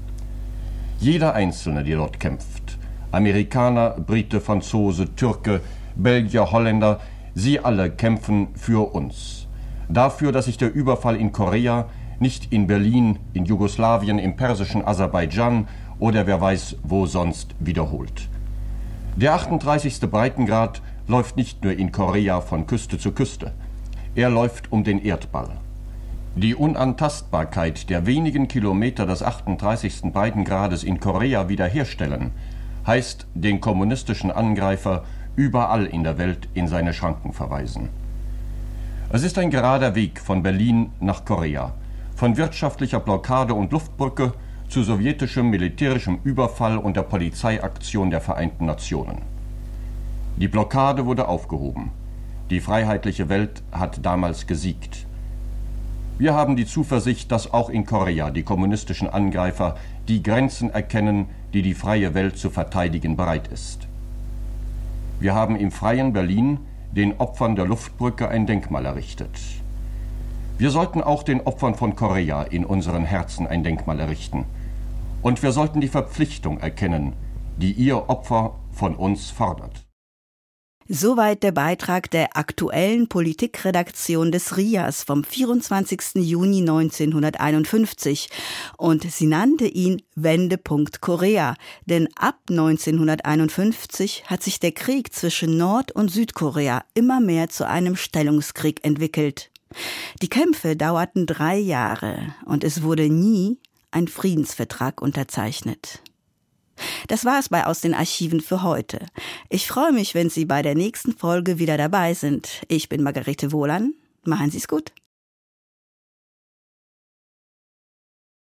Jeder Einzelne, der dort kämpft, Amerikaner, Brite, Franzose, Türke, Belgier, Holländer, sie alle kämpfen für uns. Dafür, dass sich der Überfall in Korea nicht in Berlin, in Jugoslawien, im persischen Aserbaidschan oder wer weiß wo sonst wiederholt. Der achtunddreißigste Breitengrad läuft nicht nur in Korea von Küste zu Küste. Er läuft um den Erdball. Die Unantastbarkeit der wenigen Kilometer des achtunddreißigsten Breitengrades in Korea wiederherstellen, heißt den kommunistischen Angreifer überall in der Welt in seine Schranken verweisen. Es ist ein gerader Weg von Berlin nach Korea, von wirtschaftlicher Blockade und Luftbrücke zu sowjetischem militärischem Überfall und der Polizeiaktion der Vereinten Nationen. Die Blockade wurde aufgehoben. Die freiheitliche Welt hat damals gesiegt. Wir haben die Zuversicht, dass auch in Korea die kommunistischen Angreifer die Grenzen erkennen, die die freie Welt zu verteidigen bereit ist. Wir haben im freien Berlin den Opfern der Luftbrücke ein Denkmal errichtet. Wir sollten auch den Opfern von Korea in unseren Herzen ein Denkmal errichten. Und wir sollten die Verpflichtung erkennen, die ihr Opfer von uns fordert. Soweit der Beitrag der aktuellen Politikredaktion des R I A S vom vierundzwanzigsten Juni neunzehnhunderteinundfünfzig. Und sie nannte ihn Wendepunkt Korea. Denn ab neunzehnhunderteinundfünfzig hat sich der Krieg zwischen Nord- und Südkorea immer mehr zu einem Stellungskrieg entwickelt. Die Kämpfe dauerten drei Jahre und es wurde nie ein Friedensvertrag unterzeichnet. Das war es bei Aus den Archiven für heute. Ich freue mich, wenn Sie bei der nächsten Folge wieder dabei sind. Ich bin Margarete Wohlan. Machen Sie es gut.